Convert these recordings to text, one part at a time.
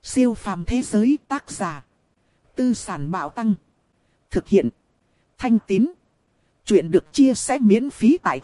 Siêu phàm thế giới tác giả. Tư sản bạo tăng. Thực hiện. Thanh Tín. Chuyện được chia sẻ miễn phí tại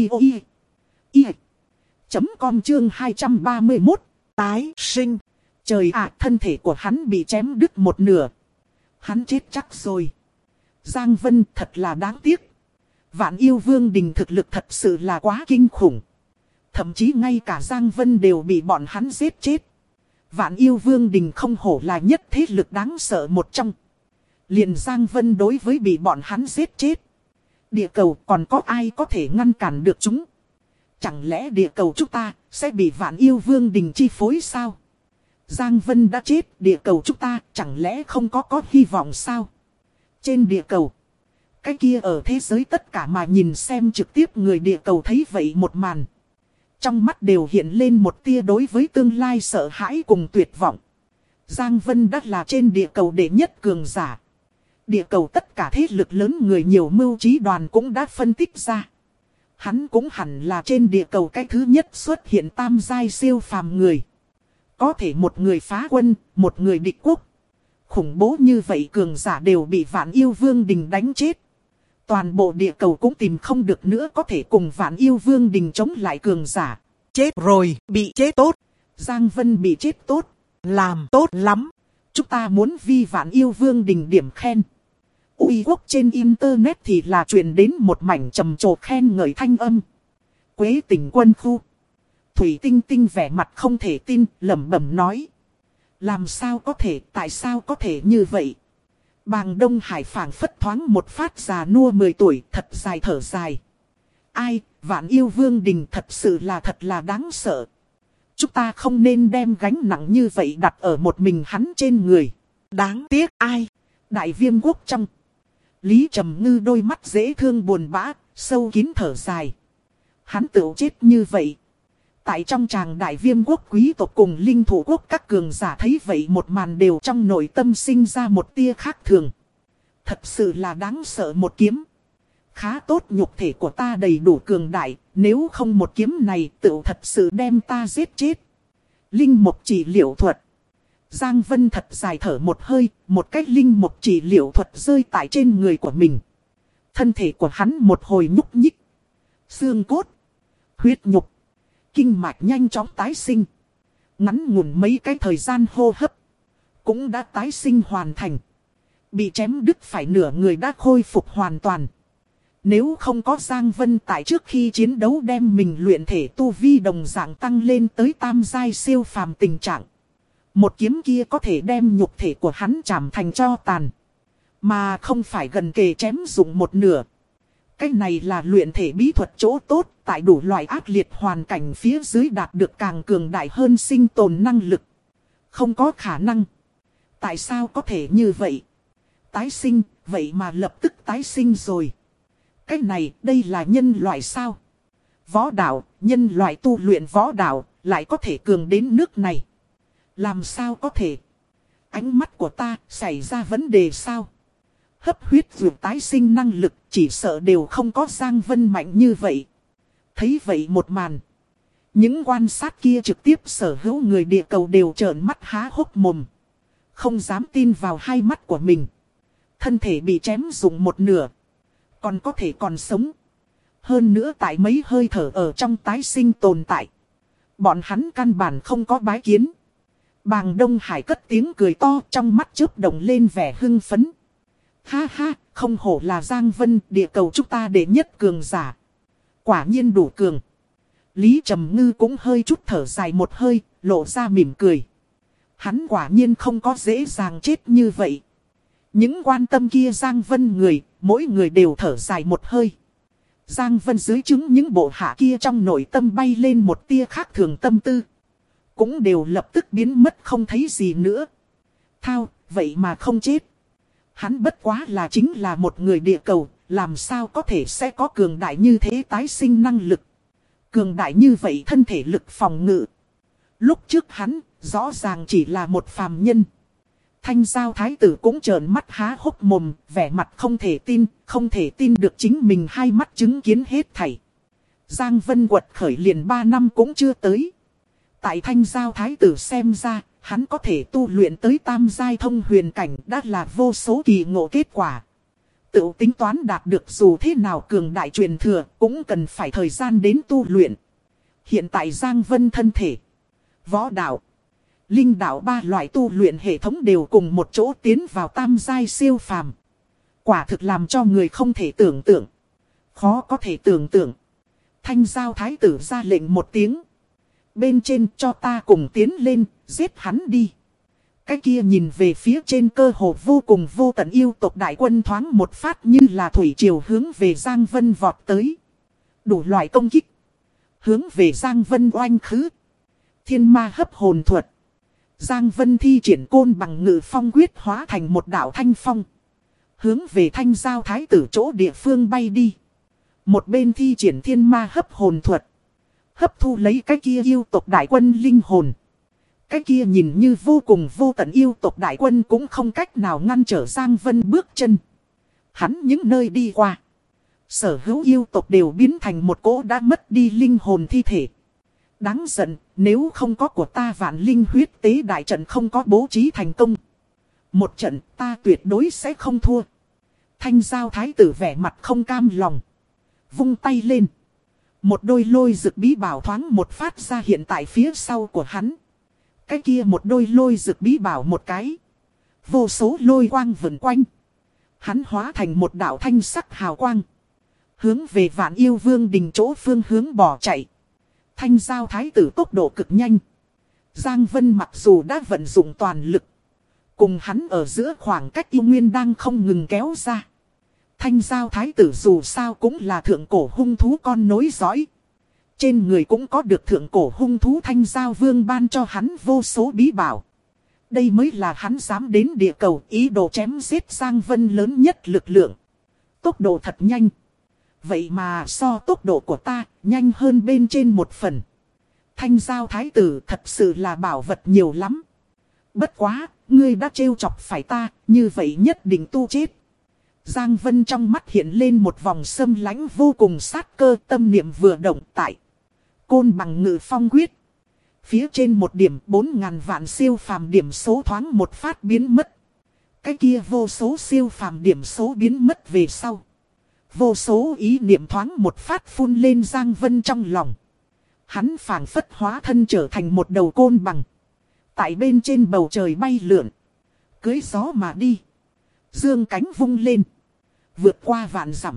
audio.com chương 231. Tái sinh. Trời ạ, thân thể của hắn bị chém đứt một nửa. Hắn chết chắc rồi. Giang Vân thật là đáng tiếc. Vạn Yêu Vương Đình thực lực thật sự là quá kinh khủng. Thậm chí ngay cả Giang Vân đều bị bọn hắn giết chết. Vạn Yêu Vương Đình không hổ là nhất thế lực đáng sợ một trong. Liền Giang Vân đối với bị bọn hắn giết chết. Địa cầu còn có ai có thể ngăn cản được chúng? Chẳng lẽ địa cầu chúng ta sẽ bị Vạn Yêu Vương Đình chi phối sao? Giang Vân đã chết, địa cầu chúng ta chẳng lẽ không có hy vọng sao? Trên địa cầu, cái kia ở thế giới tất cả mà nhìn xem trực tiếp người địa cầu thấy vậy một màn. Trong mắt đều hiện lên một tia đối với tương lai sợ hãi cùng tuyệt vọng. Giang Vân đã là trên địa cầu đệ nhất cường giả. Địa cầu tất cả thế lực lớn người nhiều mưu trí đoàn cũng đã phân tích ra. Hắn cũng hẳn là trên địa cầu cái thứ nhất xuất hiện tam giai siêu phàm người. Có thể một người phá quân, một người địch quốc. Khủng bố như vậy cường giả đều bị Vạn Yêu Vương Đình đánh chết. Toàn bộ địa cầu cũng tìm không được nữa có thể cùng Vạn Yêu Vương Đình chống lại cường giả. Chết rồi, bị chết tốt. Giang Vân bị chết tốt. Làm tốt lắm. Chúng ta muốn vi Vạn Yêu Vương Đình điểm khen. Uy quốc trên internet thì là truyền đến một mảnh trầm trồ khen ngợi thanh âm. Quế Tỉnh Quân khu. Thủy Tinh Tinh vẻ mặt không thể tin, lẩm bẩm nói. Làm sao có thể, tại sao có thể như vậy? Bàng Đông Hải phảng phất thoáng một phát già nua 10 tuổi, thật dài thở dài. Ai, Vạn Yêu Vương Đình thật sự là đáng sợ. Chúng ta không nên đem gánh nặng như vậy đặt ở một mình hắn trên người. Đáng tiếc ai? Đại Viêm Quốc trong. Lý Trầm Ngư đôi mắt dễ thương buồn bã, sâu kín thở dài. Hắn tự chết như vậy. Tại trong tràng Đại Viêm Quốc quý tộc cùng linh thủ quốc các cường giả thấy vậy một màn đều trong nội tâm sinh ra một tia khác thường. Thật sự là đáng sợ một kiếm. Khá tốt nhục thể của ta đầy đủ cường đại, nếu không một kiếm này tự thật sự đem ta giết chết. Linh mục chỉ liệu thuật. Giang Vân thật dài thở một hơi, một cách linh mục chỉ liệu thuật rơi tại trên người của mình. Thân thể của hắn một hồi nhúc nhích. Xương cốt, huyết nhục, kinh mạch nhanh chóng tái sinh. Ngắn ngủn mấy cái thời gian hô hấp, cũng đã tái sinh hoàn thành. Bị chém đứt phải nửa người đã khôi phục hoàn toàn. Nếu không có Giang Vân tại trước khi chiến đấu đem mình luyện thể tu vi đồng dạng tăng lên tới tam giai siêu phàm tình trạng. Một kiếm kia có thể đem nhục thể của hắn chạm thành tro tàn. Mà không phải gần kề chém dụng một nửa. Cái này là luyện thể bí thuật chỗ tốt, tại đủ loại ác liệt hoàn cảnh phía dưới đạt được càng cường đại hơn sinh tồn năng lực. Không có khả năng. Tại sao có thể như vậy? Tái sinh, vậy mà lập tức tái sinh rồi. Cái này, đây là nhân loại sao? Võ đạo, nhân loại tu luyện võ đạo, lại có thể cường đến nước này. Làm sao có thể? Ánh mắt của ta xảy ra vấn đề sao? Hấp huyết vượt tái sinh năng lực chỉ sợ đều không có Giang Vân mạnh như vậy. Thấy vậy một màn. Những quan sát kia trực tiếp sở hữu người địa cầu đều trợn mắt há hốc mồm. Không dám tin vào hai mắt của mình. Thân thể bị chém dụng một nửa. Còn có thể còn sống. Hơn nữa tại mấy hơi thở ở trong tái sinh tồn tại. Bọn hắn căn bản không có bái kiến. Bàng Đông Hải cất tiếng cười to trong mắt chớp động lên vẻ hưng phấn. Ha ha, không hổ là Giang Vân, địa cầu chúng ta đệ nhất cường giả. Quả nhiên đủ cường. Lý Trầm Ngư cũng hơi chút thở dài một hơi, lộ ra mỉm cười. Hắn quả nhiên không có dễ dàng chết như vậy. Những quan tâm kia Giang Vân người, mỗi người đều thở dài một hơi. Giang Vân dưới chứng những bộ hạ kia trong nội tâm bay lên một tia khác thường tâm tư. Cũng đều lập tức biến mất không thấy gì nữa. Thao, vậy mà không chết. Hắn bất quá là chính là một người địa cầu, làm sao có thể sẽ có cường đại như thế tái sinh năng lực. Cường đại như vậy thân thể lực phòng ngự. Lúc trước hắn, rõ ràng chỉ là một phàm nhân. Thanh Giao Thái tử cũng trợn mắt há hốc mồm, vẻ mặt không thể tin được chính mình hai mắt chứng kiến hết thảy. Giang Vân quật khởi liền 3 năm cũng chưa tới. Tại Thanh Giao Thái tử xem ra, Hắn có thể tu luyện tới tam giai thông huyền cảnh đã là vô số kỳ ngộ kết quả. Tự tính toán đạt được dù thế nào cường đại truyền thừa cũng cần phải thời gian đến tu luyện. Hiện tại Giang Vân thân thể, võ đạo, linh đạo ba loại tu luyện hệ thống đều cùng một chỗ tiến vào tam giai siêu phàm. Quả thực làm cho người không thể tưởng tượng. Khó có thể tưởng tượng. Thanh Giao thái tử ra lệnh một tiếng. Bên trên cho ta cùng tiến lên, giết hắn đi. Cái kia nhìn về phía trên cơ hồ vô cùng vô tận yêu tộc đại quân thoáng một phát như là thủy triều hướng về Giang Vân vọt tới. Đủ loại công kích. Hướng về Giang Vân oanh khứ. Thiên ma hấp hồn thuật. Giang Vân thi triển côn bằng ngự phong quyết hóa thành một đạo thanh phong. Hướng về Thanh Giao thái tử chỗ địa phương bay đi. Một bên thi triển thiên ma hấp hồn thuật. Hấp thu lấy cái kia yêu tộc đại quân linh hồn. Cái kia nhìn như vô cùng vô tận yêu tộc đại quân cũng không cách nào ngăn trở Giang Vân bước chân. Hắn những nơi đi qua. Sở hữu yêu tộc đều biến thành một cỗ đã mất đi linh hồn thi thể. Đáng giận, nếu không có của ta vạn linh huyết tế đại trận không có bố trí thành công. Một trận ta tuyệt đối sẽ không thua. Thanh Giao thái tử vẻ mặt không cam lòng. Vung tay lên. Một đôi lôi rực bí bảo thoáng một phát ra hiện tại phía sau của hắn. Cái kia một đôi lôi rực bí bảo một cái. Vô số lôi quang vần quanh. Hắn hóa thành một đạo thanh sắc hào quang. Hướng về Vạn Yêu Vương đình chỗ phương hướng bỏ chạy. Thanh Giao thái tử tốc độ cực nhanh. Giang Vân mặc dù đã vận dụng toàn lực. Cùng hắn ở giữa khoảng cách yêu nguyên đang không ngừng kéo ra. Thanh Giao thái tử dù sao cũng là thượng cổ hung thú con nối dõi. Trên người cũng có được thượng cổ hung thú Thanh Giao Vương ban cho hắn vô số bí bảo. Đây mới là hắn dám đến địa cầu ý đồ chém giết Giang Vân lớn nhất lực lượng. Tốc độ thật nhanh. Vậy mà so tốc độ của ta nhanh hơn bên trên một phần. Thanh Giao thái tử thật sự là bảo vật nhiều lắm. Bất quá, ngươi đã trêu chọc phải ta, như vậy nhất định tu chết. Giang Vân trong mắt hiện lên một vòng xâm lãnh vô cùng sát cơ, tâm niệm vừa động tại. Côn bằng ngự phong quyết. Phía trên một điểm 4.000 vạn siêu phàm điểm số thoáng một phát biến mất. Cái kia vô số siêu phàm điểm số biến mất về sau. Vô số ý niệm thoáng một phát phun lên Giang Vân trong lòng. Hắn phảng phất hóa thân trở thành một đầu côn bằng. Tại bên trên bầu trời bay lượn. Cưới gió mà đi. Dương cánh vung lên. Vượt qua vạn dặm.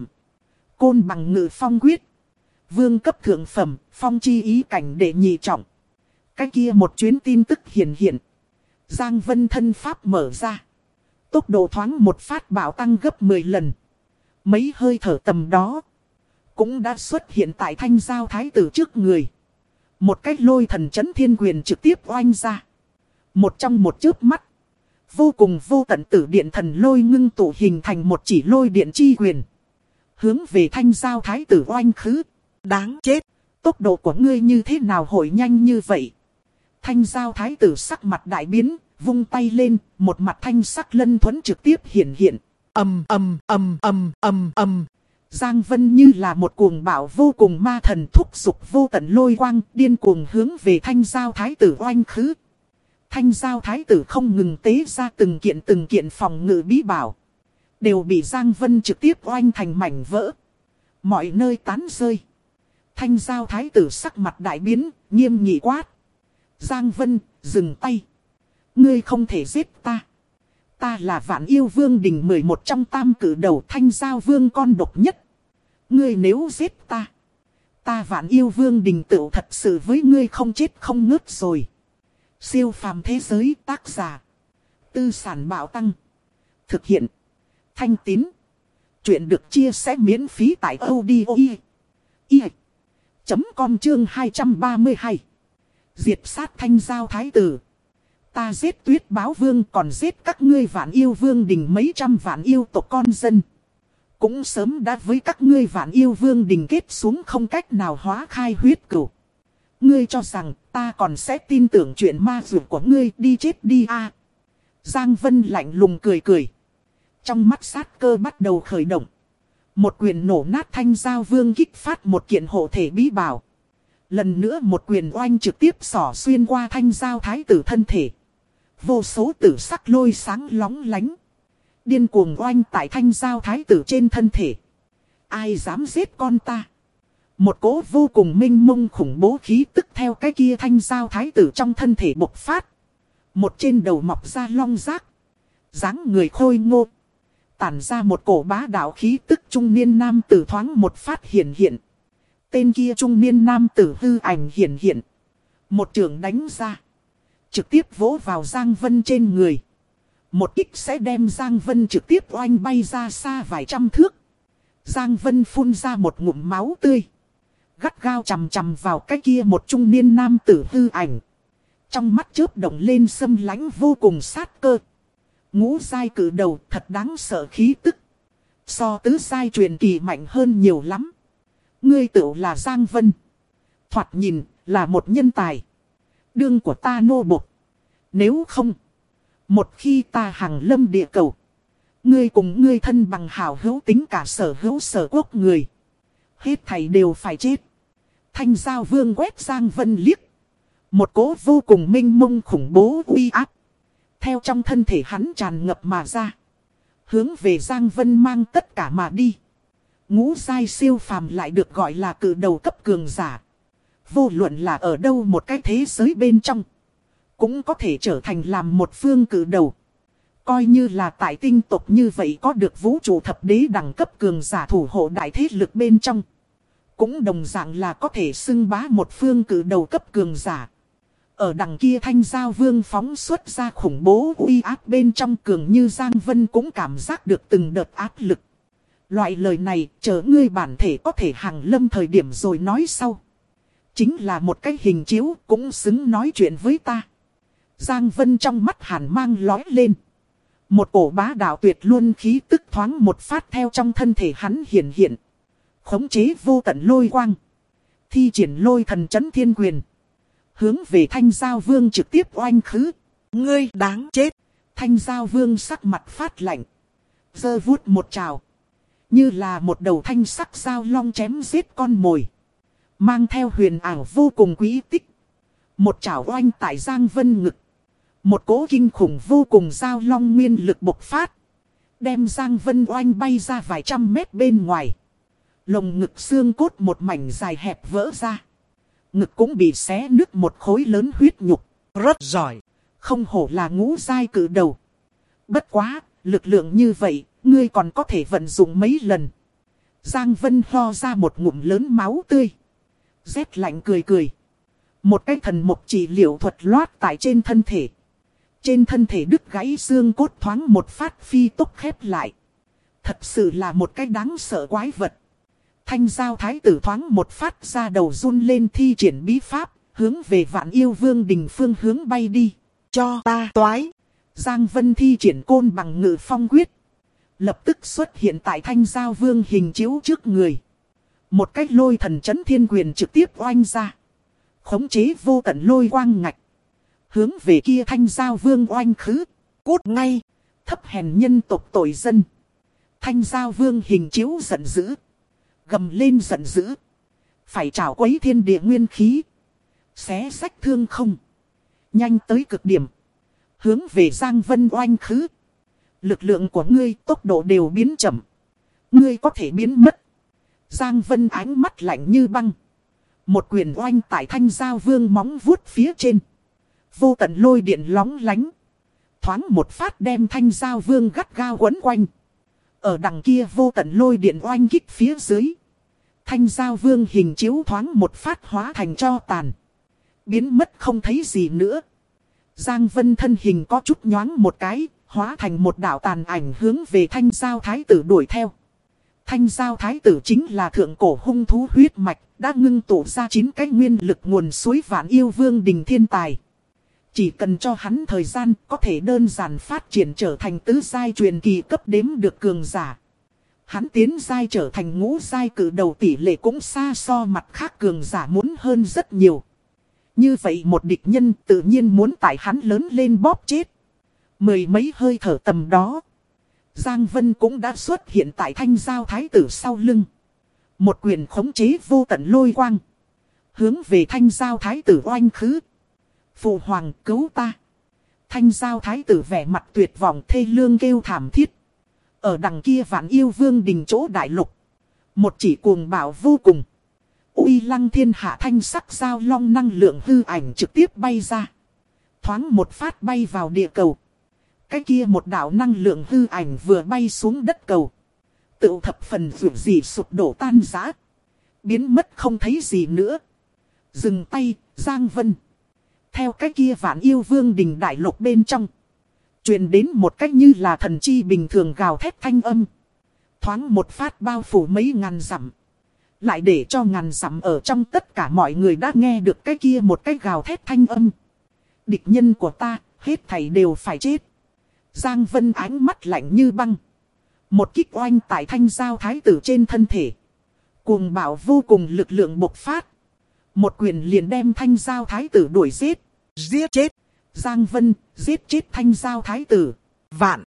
Côn bằng ngự phong quyết. Vương cấp thượng phẩm, phong chi ý cảnh đệ nhị trọng. Cái kia một chuyến tin tức hiện. Giang Vân thân pháp mở ra. Tốc độ thoáng một phát bảo tăng gấp 10 lần. Mấy hơi thở tầm đó. Cũng đã xuất hiện tại Thanh Giao thái tử trước người. Một cái lôi thần chấn thiên quyền trực tiếp oanh ra. Một trong một chớp mắt. Vô cùng vô tận tử điện thần lôi ngưng tụ hình thành một chỉ lôi điện chi quyền. Hướng về Thanh Giao thái tử oanh khứ. Đáng chết. Tốc độ của ngươi như thế nào hội nhanh như vậy? Thanh Giao thái tử sắc mặt đại biến. Vung tay lên. Một mặt thanh sắc lân thuẫn trực tiếp hiện. Giang Vân như là một cuồng bạo vô cùng ma thần thúc giục vô tận lôi quang. Điên cuồng hướng về Thanh Giao thái tử oanh khứ. Thanh Giao thái tử không ngừng tế ra từng kiện phòng ngự bí bảo. Đều bị Giang Vân trực tiếp oanh thành mảnh vỡ. Mọi nơi tán rơi. Thanh Giao thái tử sắc mặt đại biến, nghiêm nghị quát. Giang Vân, dừng tay. Ngươi không thể giết ta. Ta là Vạn Yêu Vương đình 11 trong tam cử đầu Thanh Giao Vương con độc nhất. Ngươi nếu giết ta. Ta Vạn Yêu Vương đình tựu thật sự với ngươi không chết không ngớt rồi. Siêu phàm thế giới tác giả. Tư sản bảo tăng. Thực hiện. Thanh Tín. Chuyện được chia sẻ miễn phí tại audio.com chương 232. Diệt sát Thanh Giao thái tử. Ta giết Tuyết Báo Vương còn giết các ngươi Vạn Yêu Vương đình mấy trăm vạn yêu tộc con dân. Cũng sớm đã với các ngươi Vạn Yêu Vương đình kết xuống không cách nào hóa khai huyết cửu. Ngươi cho rằng ta còn sẽ tin tưởng chuyện ma dược của ngươi, đi chết đi a. Giang Vân lạnh lùng cười. Trong mắt sát cơ bắt đầu khởi động. Một quyền nổ nát Thanh Giao Vương kích phát một kiện hộ thể bí bảo. Lần nữa một quyền oanh trực tiếp xỏ xuyên qua Thanh Giao thái tử thân thể. Vô số tử sắc lôi sáng lóng lánh. Điên cuồng oanh tại thanh giao thái tử trên thân thể. Ai dám giết con ta? Một cỗ vô cùng minh mông khủng bố khí tức theo cái kia thanh giao thái tử trong thân thể bộc phát. Một trên đầu mọc ra long giác. Dáng người khôi ngô. Tản ra một cổ bá đạo khí tức trung niên nam tử thoáng một phát hiện hiện. Tên kia trung niên nam tử hư ảnh hiện hiện. Một trường đánh ra. Trực tiếp vỗ vào Giang Vân trên người. Một kích sẽ đem Giang Vân trực tiếp oanh bay ra xa vài trăm thước. Giang Vân phun ra một ngụm máu tươi. Gắt gao chằm chằm vào cái kia một trung niên nam tử hư ảnh. Trong mắt chớp động lên xâm lãnh vô cùng sát cơ. Ngũ giai cử đầu thật đáng sợ khí tức. So tứ giai truyền kỳ mạnh hơn nhiều lắm. Ngươi tựu là Giang Vân. Thoạt nhìn là một nhân tài. Đương của ta nô bộc. Nếu không, một khi ta hàng lâm địa cầu, ngươi cùng ngươi thân bằng hảo hữu tính cả sở hữu sở quốc người, hết thảy đều phải chết. Thanh giao vương quét Giang Vân liếc. Một cỗ vô cùng minh mông khủng bố uy áp theo trong thân thể hắn tràn ngập mà ra. Hướng về Giang Vân mang tất cả mà đi. Ngũ giai siêu phàm lại được gọi là cử đầu cấp cường giả. Vô luận là ở đâu một cái thế giới bên trong, cũng có thể trở thành làm một phương cử đầu. Coi như là tại tinh tộc như vậy có được vũ trụ thập đế đẳng cấp cường giả thủ hộ đại thế lực bên trong, cũng đồng dạng là có thể xưng bá một phương cử đầu cấp cường giả. Ở đằng kia thanh giao vương phóng xuất ra khủng bố uy áp bên trong, cường như Giang Vân cũng cảm giác được từng đợt áp lực. Loại lời này chờ ngươi bản thể có thể hàng lâm thời điểm rồi nói sau. Chính là một cái hình chiếu cũng xứng nói chuyện với ta. Giang Vân trong mắt hàn mang lói lên. Một cổ bá đạo tuyệt luôn khí tức thoáng một phát theo trong thân thể hắn hiện hiện. Khống chế vô tận lôi quang. Thi triển lôi thần chấn thiên quyền. Hướng về thanh giao vương trực tiếp oanh khứ. Ngươi đáng chết. Thanh giao vương sắc mặt phát lạnh. Giơ vuốt một trào. Như là một đầu thanh sắc dao long chém giết con mồi. Mang theo huyền ảo vô cùng quý tích. Một trảo oanh tại Giang Vân ngực. Một cỗ kinh khủng vô cùng dao long nguyên lực bộc phát. Đem Giang Vân oanh bay ra vài trăm mét bên ngoài. Lồng ngực xương cốt một mảnh dài hẹp vỡ ra. Ngực cũng bị xé nứt một khối lớn huyết nhục. Rất giỏi. Không hổ là ngũ giai cử đầu. Bất quá, lực lượng như vậy, ngươi còn có thể vận dụng mấy lần. Giang Vân ho ra một ngụm lớn máu tươi. Rét lạnh cười cười. Một cái thần mục trị liệu thuật loát tại trên thân thể. Trên thân thể đứt gãy xương cốt thoáng một phát phi tốc khép lại. Thật sự là một cái đáng sợ quái vật. Thanh giao thái tử thoáng một phát ra đầu run lên thi triển bí pháp. Hướng về Vạn Yêu Vương đình phương hướng bay đi. Cho ta toái. Giang Vân thi triển côn bằng ngự phong quyết. Lập tức xuất hiện tại thanh giao vương hình chiếu trước người. Một cái lôi thần chấn thiên quyền trực tiếp oanh ra. Khống chế vô tận lôi quang ngạch. Hướng về kia thanh giao vương oanh khứ. Cút ngay. Thấp hèn nhân tộc tội dân. Thanh giao vương hình chiếu giận dữ. Gầm lên giận dữ. Phải trảo quấy thiên địa nguyên khí. Xé rách thương không. Nhanh tới cực điểm. Hướng về Giang Vân oanh khứ. Lực lượng của ngươi tốc độ đều biến chậm. Ngươi có thể biến mất. Giang Vân ánh mắt lạnh như băng. Một quyền oanh tại thanh giao vương móng vuốt phía trên. Vô tận lôi điện lóng lánh. Thoáng một phát đem thanh giao vương gắt gao quấn quanh. Ở đằng kia vô tận lôi điện oanh kích phía dưới. Thanh giao vương hình chiếu thoáng một phát hóa thành tro tàn. Biến mất không thấy gì nữa. Giang Vân thân hình có chút nhoáng một cái. Hóa thành một đạo tàn ảnh hướng về thanh giao thái tử đuổi theo. Thanh giao thái tử chính là thượng cổ hung thú huyết mạch. Đã ngưng tụ ra 9 cái nguyên lực nguồn suối Vạn Yêu Vương đình thiên tài. Chỉ cần cho hắn thời gian có thể đơn giản phát triển trở thành tứ giai truyền kỳ cấp đếm được cường giả. Hắn tiến giai trở thành ngũ giai cử đầu tỷ lệ cũng xa so mặt khác cường giả muốn hơn rất nhiều. Như vậy một địch nhân tự nhiên muốn tại hắn lớn lên bóp chết. Mười mấy hơi thở tầm đó. Giang Vân cũng đã xuất hiện tại thanh giao thái tử sau lưng. Một quyền khống chế vô tận lôi quang. Hướng về thanh giao thái tử oanh khứ. Phụ hoàng cứu ta. Thanh Giao thái tử vẻ mặt tuyệt vọng thê lương kêu thảm thiết. Ở đằng kia Vạn Yêu Vương đình chỗ đại lục. Một chỉ cuồng bạo vô cùng. Uy lăng thiên hạ thanh sắc giao long năng lượng hư ảnh trực tiếp bay ra. Thoáng một phát bay vào địa cầu. Cái kia một đạo năng lượng hư ảnh vừa bay xuống đất cầu. Tự thập phần vượt gì sụp đổ tan rã. Biến mất không thấy gì nữa. Dừng tay, Giang Vân. Theo cái kia Vạn Yêu Vương đình đại lục bên trong. Truyền đến một cách như là thần chi bình thường gào thét thanh âm. Thoáng một phát bao phủ mấy ngàn dặm. Lại để cho ngàn dặm ở trong tất cả mọi người đã nghe được cái kia một cái gào thét thanh âm. Địch nhân của ta, hết thảy đều phải chết. Giang Vân ánh mắt lạnh như băng. Một kích oanh tại Thanh Giao thái tử trên thân thể. Cuồng bạo vô cùng lực lượng bộc phát. Một quyền liền đem Thanh Giao thái tử đuổi giết. Giết chết. Giang Vân giết chết Thanh Giao thái tử. Vạn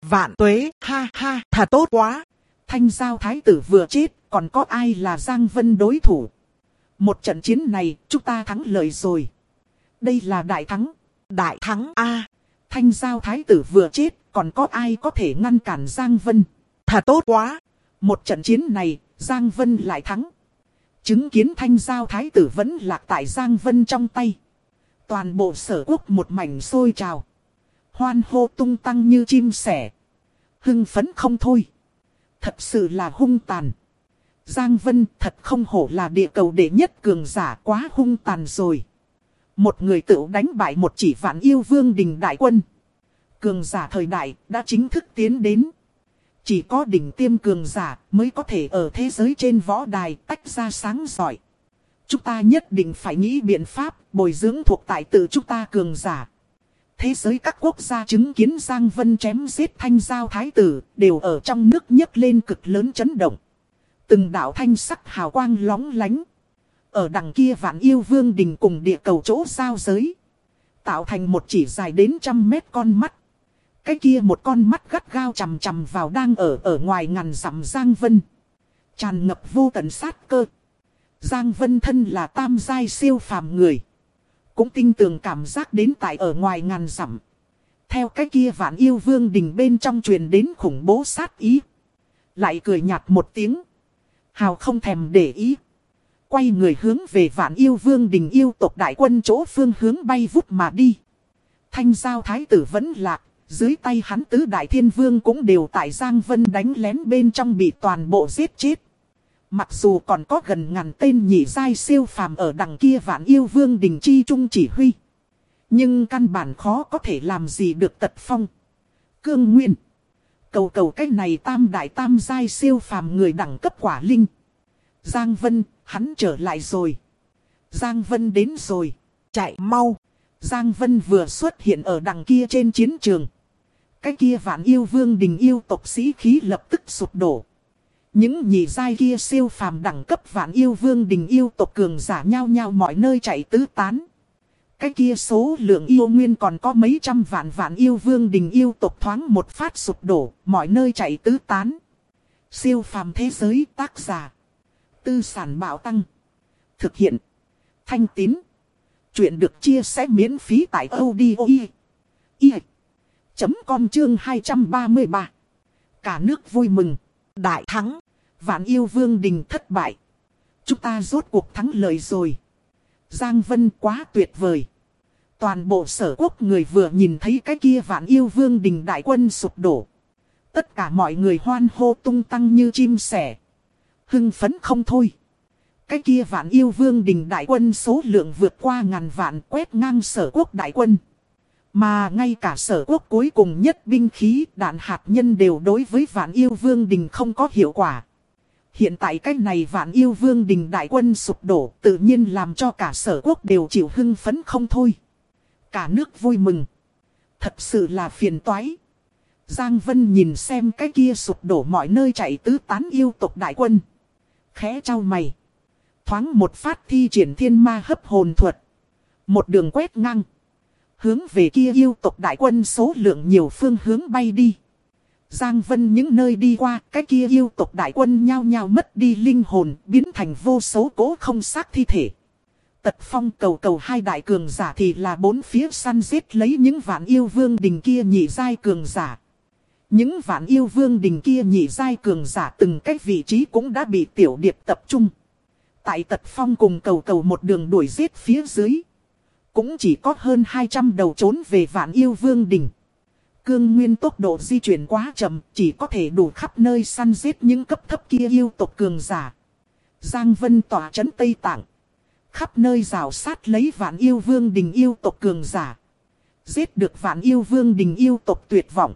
tuế, ha ha, thật tốt quá. Thanh Giao thái tử vừa chết, còn có ai là Giang Vân đối thủ? Một trận chiến này, chúng ta thắng lợi rồi. Đây là đại thắng. Đại thắng A. Thanh Giao thái tử vừa chết, còn có ai có thể ngăn cản Giang Vân? Thật tốt quá. Một trận chiến này, Giang Vân lại thắng. Chứng kiến Thanh Giao thái tử vẫn lạc tại Giang Vân trong tay. Toàn bộ Sở Quốc một mảnh sôi trào. Hoan hô tung tăng như chim sẻ. Hưng phấn không thôi. Thật sự là hung tàn. Giang Vân thật không hổ là địa cầu đệ nhất cường giả, quá hung tàn rồi. Một người tự đánh bại một chỉ Vạn Yêu Vương đình đại quân. Cường giả thời đại đã chính thức tiến đến. Chỉ có đỉnh tiêm cường giả mới có thể ở thế giới trên võ đài tách ra sáng giỏi. Chúng ta nhất định phải nghĩ biện pháp bồi dưỡng thuộc tại tự chúng ta cường giả. Thế giới các quốc gia chứng kiến Giang Vân chém giết Thanh Giao thái tử đều ở trong nước nhấc lên cực lớn chấn động. Từng đạo thanh sắc hào quang lóng lánh. Ở đằng kia Vạn Yêu Vương đình cùng địa cầu chỗ giao giới. Tạo thành một chỉ dài đến 100 mét con mắt. Cái kia một con mắt gắt gao chằm chằm vào đang ở ngoài ngàn dặm Giang Vân. Tràn ngập vô tận sát cơ. Giang Vân thân là tam giai siêu phàm người. Cũng tinh tường cảm giác đến tại ở ngoài ngàn dặm. Theo cái kia Vạn Yêu Vương đình bên trong truyền đến khủng bố sát ý. Lại cười nhạt một tiếng. Hào không thèm để ý. Quay người hướng về Vạn Yêu Vương đình yêu tộc đại quân chỗ phương hướng bay vút mà đi. Thanh Giao thái tử vẫn lạc. Dưới tay hắn tứ đại thiên vương cũng đều tại Giang Vân đánh lén bên trong bị toàn bộ giết chết. Mặc dù còn có gần ngàn tên nhị giai siêu phàm ở đằng kia Vạn Yêu Vương đình chi trung chỉ huy. Nhưng căn bản khó có thể làm gì được Tật Phong, Cương Nguyên. Cầu cái này tam đại tam giai siêu phàm người đẳng cấp quả linh. Giang Vân, hắn trở lại rồi. Giang Vân đến rồi. Chạy mau. Giang Vân vừa xuất hiện ở đằng kia trên chiến trường. Cái kia Vạn Yêu Vương đình yêu tộc sĩ khí lập tức sụp đổ. Những nhị giai kia siêu phàm đẳng cấp Vạn Yêu Vương đình yêu tộc cường giả nhau nhau mọi nơi chạy tứ tán. Cái kia số lượng yêu nguyên còn có mấy trăm vạn Vạn Yêu Vương đình yêu tộc thoáng một phát sụp đổ, mọi nơi chạy tứ tán. Siêu phàm thế giới tác giả. Tư sản bạo tăng. Thực hiện. Thanh Tín. Chuyện được chia sẻ miễn phí tại audio.com chương 233. Cả nước vui mừng. Đại thắng. Vạn Yêu Vương đình thất bại. Chúng ta rốt cuộc thắng lợi rồi. Giang Vân quá tuyệt vời. Toàn bộ Sở Quốc người vừa nhìn thấy cái kia Vạn Yêu Vương đình đại quân sụp đổ. Tất cả mọi người hoan hô tung tăng như chim sẻ. Hưng phấn không thôi. Cái kia Vạn Yêu Vương đình đại quân số lượng vượt qua ngàn vạn quét ngang Sở Quốc đại quân. Mà ngay cả Sở Quốc cuối cùng nhất binh khí đạn hạt nhân đều đối với Vạn Yêu Vương đình không có hiệu quả. Hiện tại cái này Vạn Yêu Vương đình đại quân sụp đổ tự nhiên làm cho cả Sở Quốc đều chịu hưng phấn không thôi. Cả nước vui mừng. Thật sự là phiền toái. Giang Vân nhìn xem cái kia sụp đổ mọi nơi chạy tứ tán yêu tộc đại quân. Khẽ trao mày. Thoáng một phát thi triển thiên ma hấp hồn thuật. Một đường quét ngang. Hướng về kia yêu tộc đại quân số lượng nhiều phương hướng bay đi. Giang Vân những nơi đi qua, cái kia yêu tộc đại quân nhao nhao mất đi linh hồn, biến thành vô số cố không xác thi thể. Tật Phong Cầu Cầu hai đại cường giả thì là bốn phía săn giết lấy những vạn yêu vương đình kia nhị giai cường giả. Những vạn yêu vương đình kia nhị giai cường giả từng cái vị trí cũng đã bị Tiểu Điệp tập trung. Tại Tật Phong cùng Cầu Cầu một đường đuổi giết phía dưới, cũng chỉ có hơn 200 đầu trốn về vạn yêu vương đình. Cương Nguyên tốc độ di chuyển quá chậm, chỉ có thể đủ khắp nơi săn giết những cấp thấp kia yêu tộc cường giả. Giang Vân tỏa trấn Tây Tạng, khắp nơi rào sát lấy vạn yêu vương đình yêu tộc cường giả. Giết được vạn yêu vương đình yêu tộc tuyệt vọng,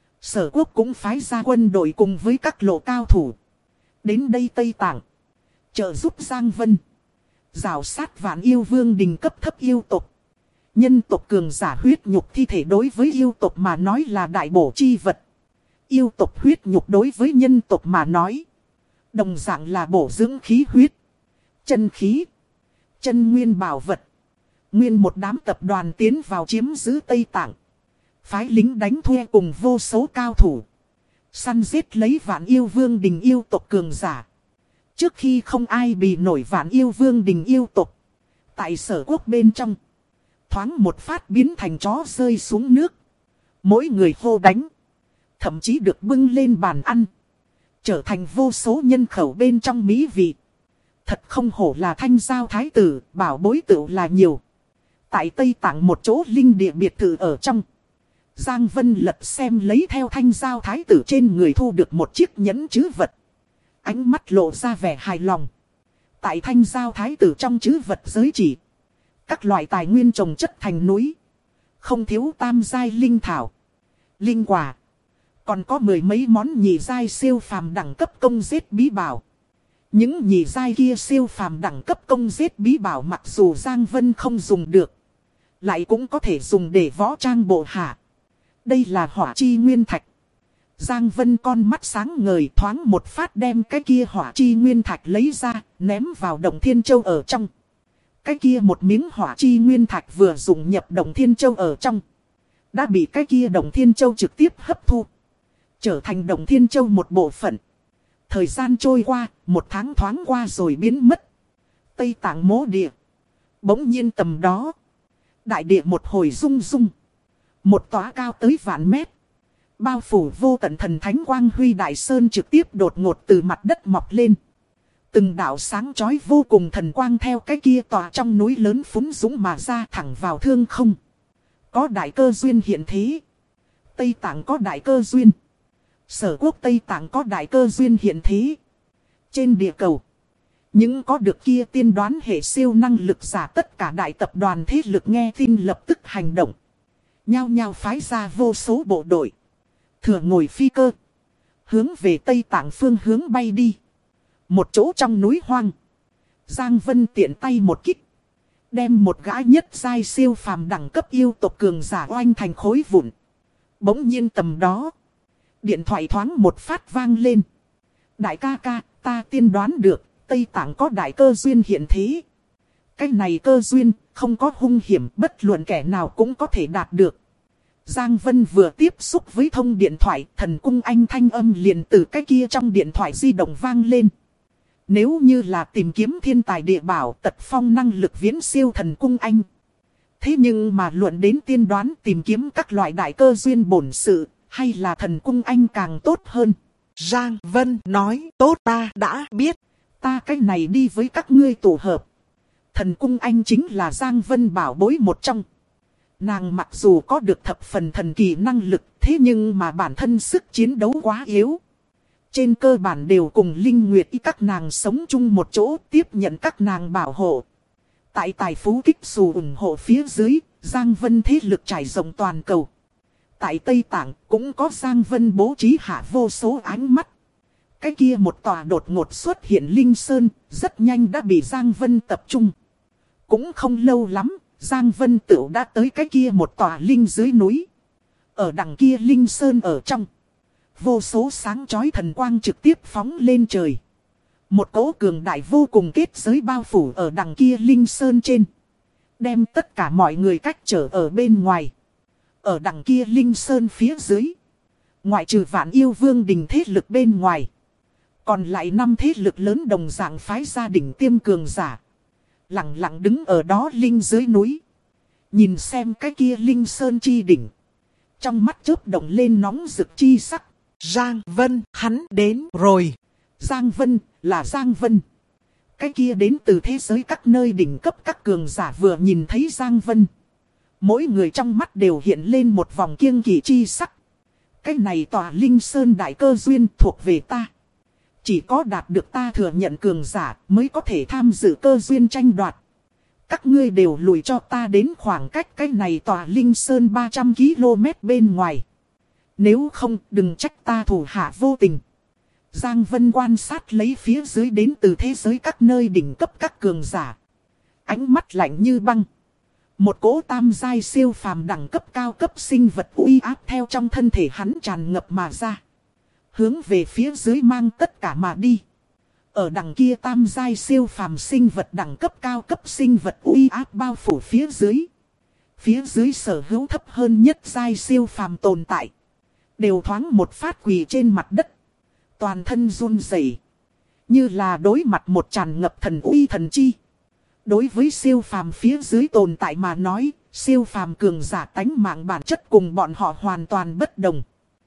Sở Quốc cũng phái ra quân đội cùng với các lộ cao thủ đến đây Tây Tạng trợ giúp Giang Vân rào sát vạn yêu vương đình cấp thấp yêu tộc. Nhân tộc cường giả huyết nhục thi thể đối với yêu tộc mà nói là đại bổ chi vật. Yêu tộc huyết nhục đối với nhân tộc mà nói đồng dạng là bổ dưỡng khí huyết, chân khí, chân nguyên bảo vật. Nguyên một đám tập đoàn tiến vào chiếm giữ Tây Tạng, phái lính đánh thuê cùng vô số cao thủ săn giết lấy vạn yêu vương đình yêu tộc cường giả. Trước khi không ai bị nổi vạn yêu vương đình yêu tộc, tại Sở Quốc bên trong thoáng một phát biến thành chó rơi xuống nước. Mỗi người hô đánh, thậm chí được bưng lên bàn ăn, trở thành vô số nhân khẩu bên trong mỹ vị. Thật không hổ là Thanh Giao thái tử, bảo bối tựu là nhiều. Tại Tây Tạng một chỗ linh địa biệt thự ở trong, Giang Vân lật xem lấy theo Thanh Giao thái tử trên người thu được một chiếc nhẫn trữ vật. Ánh mắt lộ ra vẻ hài lòng. Tại Thanh Giao thái tử trong trữ vật giới chỉ, các loại tài nguyên trồng chất thành núi, không thiếu tam giai linh thảo, linh quả, còn có mười mấy món nhị giai siêu phàm đẳng cấp công giết bí bảo. Những nhị giai kia siêu phàm đẳng cấp công giết bí bảo mặc dù Giang Vân không dùng được, lại cũng có thể dùng để võ trang bộ hạ. Đây là hỏa chi nguyên thạch. Giang Vân con mắt sáng ngời, thoáng một phát đem cái kia hỏa chi nguyên thạch lấy ra, ném vào Động Thiên Châu ở trong. Cái kia một miếng hỏa chi nguyên thạch vừa dùng nhập Động Thiên Châu ở trong, đã bị cái kia Động Thiên Châu trực tiếp hấp thu, trở thành Động Thiên Châu một bộ phận. Thời gian trôi qua, một tháng thoáng qua rồi biến mất. Tây Tạng mố địa. Bỗng nhiên tầm đó, đại địa một hồi rung rung. Một tòa cao tới vạn mét, bao phủ vô tận thần thánh quang huy đại sơn trực tiếp đột ngột từ mặt đất mọc lên. Từng đạo sáng chói vô cùng thần quang theo cái kia tòa trong núi lớn phúng dũng mà ra thẳng vào thương không. Có đại cơ duyên hiện thế. Tây Tạng có đại cơ duyên. Sở Quốc Tây Tạng có đại cơ duyên hiện thế. Trên địa cầu, những có được kia tiên đoán hệ siêu năng lực giả tất cả đại tập đoàn thế lực nghe tin lập tức hành động. Nhao nhao phái ra vô số bộ đội, thừa ngồi phi cơ, hướng về Tây Tạng phương hướng bay đi. Một chỗ trong núi hoang, Giang Vân tiện tay một kích, đem một gã nhất giai siêu phàm đẳng cấp yêu tộc cường giả oanh thành khối vụn. Bỗng nhiên tầm đó, điện thoại thoáng một phát vang lên. Đại ca ca, ta tiên đoán được, Tây Tạng có đại cơ duyên hiện thế. Cái này cơ duyên, không có hung hiểm, bất luận kẻ nào cũng có thể đạt được. Giang Vân vừa tiếp xúc với thông điện thoại, thần cung anh thanh âm liền từ cái kia trong điện thoại di động vang lên. Nếu như là tìm kiếm thiên tài địa bảo, Tật Phong năng lực viễn siêu thần cung anh. Thế nhưng mà luận đến tiên đoán tìm kiếm các loại đại cơ duyên bổn sự, hay là thần cung anh càng tốt hơn? Giang Vân nói, tốt, ta đã biết. Ta cách này đi với các ngươi tụ hợp. Thần cung anh chính là Giang Vân bảo bối một trong. Nàng mặc dù có được thập phần thần kỳ năng lực, thế nhưng mà bản thân sức chiến đấu quá yếu. Trên cơ bản đều cùng Linh Nguyệt y các nàng sống chung một chỗ, tiếp nhận các nàng bảo hộ. Tại tài phú kích xù ủng hộ phía dưới, Giang Vân thế lực trải rộng toàn cầu. Tại Tây Tạng cũng có Giang Vân bố trí hạ vô số ánh mắt. Cái kia một tòa đột ngột xuất hiện Linh Sơn, rất nhanh đã bị Giang Vân tập trung. Cũng không lâu lắm, Giang Vân tựu đã tới cái kia một tòa Linh dưới núi. Ở đằng kia Linh Sơn ở trong, vô số sáng chói thần quang trực tiếp phóng lên trời. Một cỗ cường đại vô cùng kết giới bao phủ ở đằng kia Linh Sơn trên, đem tất cả mọi người cách trở ở bên ngoài. Ở đằng kia Linh Sơn phía dưới, ngoại trừ Vạn Yêu Vương đình thế lực bên ngoài, còn lại 5 thế lực lớn đồng dạng phái gia đỉnh tiêm cường giả. Lặng lặng đứng ở đó Linh dưới núi. Nhìn xem cái kia Linh Sơn chi đỉnh. Trong mắt chớp động lên nóng rực chi sắc. Giang Vân, hắn đến rồi. Giang Vân, là Giang Vân. Cái kia đến từ thế giới các nơi đỉnh cấp các cường giả vừa nhìn thấy Giang Vân. Mỗi người trong mắt đều hiện lên một vòng kiêng kỵ chi sắc. Cái này tòa Linh Sơn đại cơ duyên thuộc về ta. Chỉ có đạt được ta thừa nhận cường giả mới có thể tham dự cơ duyên tranh đoạt. Các ngươi đều lùi cho ta đến khoảng cách cái này tòa Linh Sơn 300 km bên ngoài. Nếu không đừng trách ta thủ hạ vô tình. Giang Vân quan sát lấy phía dưới đến từ thế giới các nơi đỉnh cấp các cường giả. Ánh mắt lạnh như băng. Một cỗ tam giai siêu phàm đẳng cấp cao cấp sinh vật uy áp theo trong thân thể hắn tràn ngập mà ra. Hướng về phía dưới mang tất cả mà đi. Ở đằng kia tam giai siêu phàm sinh vật đẳng cấp cao cấp sinh vật uy áp bao phủ phía dưới. Phía dưới sở hữu thấp hơn nhất giai siêu phàm tồn tại. Đều thoáng một phát quỳ trên mặt đất. Toàn thân run rẩy, như là đối mặt một tràn ngập thần uy thần chi. Đối với siêu phàm phía dưới tồn tại mà nói, siêu phàm cường giả tánh mạng bản chất cùng bọn họ hoàn toàn bất đồng.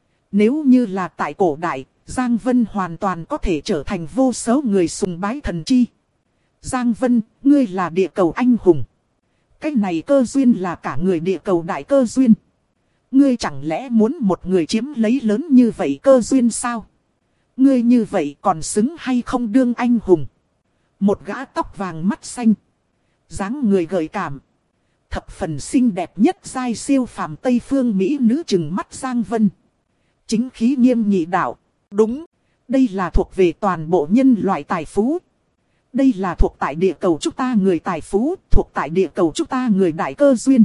Nếu như là tại cổ đại, Giang Vân hoàn toàn có thể trở thành vô số người sùng bái thần chi. Giang Vân, ngươi là địa cầu anh hùng. Cái này cơ duyên là cả người địa cầu đại cơ duyên. Ngươi chẳng lẽ muốn một người chiếm lấy lớn như vậy cơ duyên sao? Ngươi như vậy còn xứng hay không đương anh hùng? Một gã tóc vàng mắt xanh. Dáng người gợi cảm. Thập phần xinh đẹp nhất giai siêu phàm Tây phương Mỹ nữ trừng mắt Giang Vân. Chính khí nghiêm nghị đạo. Đúng, đây là thuộc về toàn bộ nhân loại tài phú. Đây là thuộc tại địa cầu chúng ta người tài phú, thuộc tại địa cầu chúng ta người đại cơ duyên.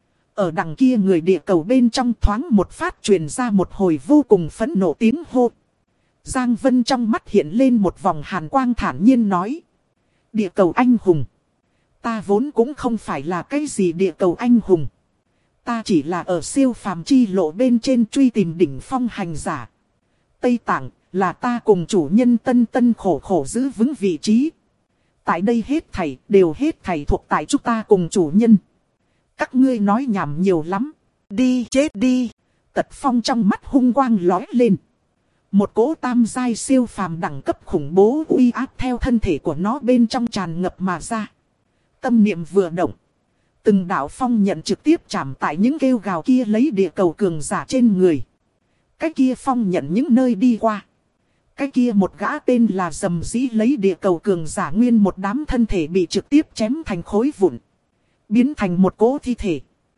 Ở đằng kia người địa cầu bên trong thoáng một phát truyền ra một hồi vô cùng phẫn nộ tiếng hô. Giang Vân trong mắt hiện lên một vòng hàn quang thản nhiên nói. Địa cầu anh hùng. Ta vốn cũng không phải là cái gì địa cầu anh hùng. Ta chỉ là ở siêu phàm chi lộ bên trên truy tìm đỉnh phong hành giả. Tây Tạng là ta cùng chủ nhân tân tân khổ khổ giữ vững vị trí. Tại đây hết thảy đều hết thảy thuộc tại chúng ta cùng chủ nhân. Các ngươi nói nhảm nhiều lắm. Đi chết đi. Tật Phong trong mắt hung quang lói lên. Một cỗ tam giai siêu phàm đẳng cấp khủng bố uy áp theo thân thể của nó bên trong tràn ngập mà ra. Tâm niệm vừa động. Từng đạo phong nhận trực tiếp chạm tại những kêu gào kia lấy địa cầu cường giả trên người. Cái kia phong nhận những nơi đi qua. Cái kia một gã tên là Dầm Dĩ lấy địa cầu cường giả nguyên một đám thân thể bị trực tiếp chém thành khối vụn. Biến thành một cỗ thi thể.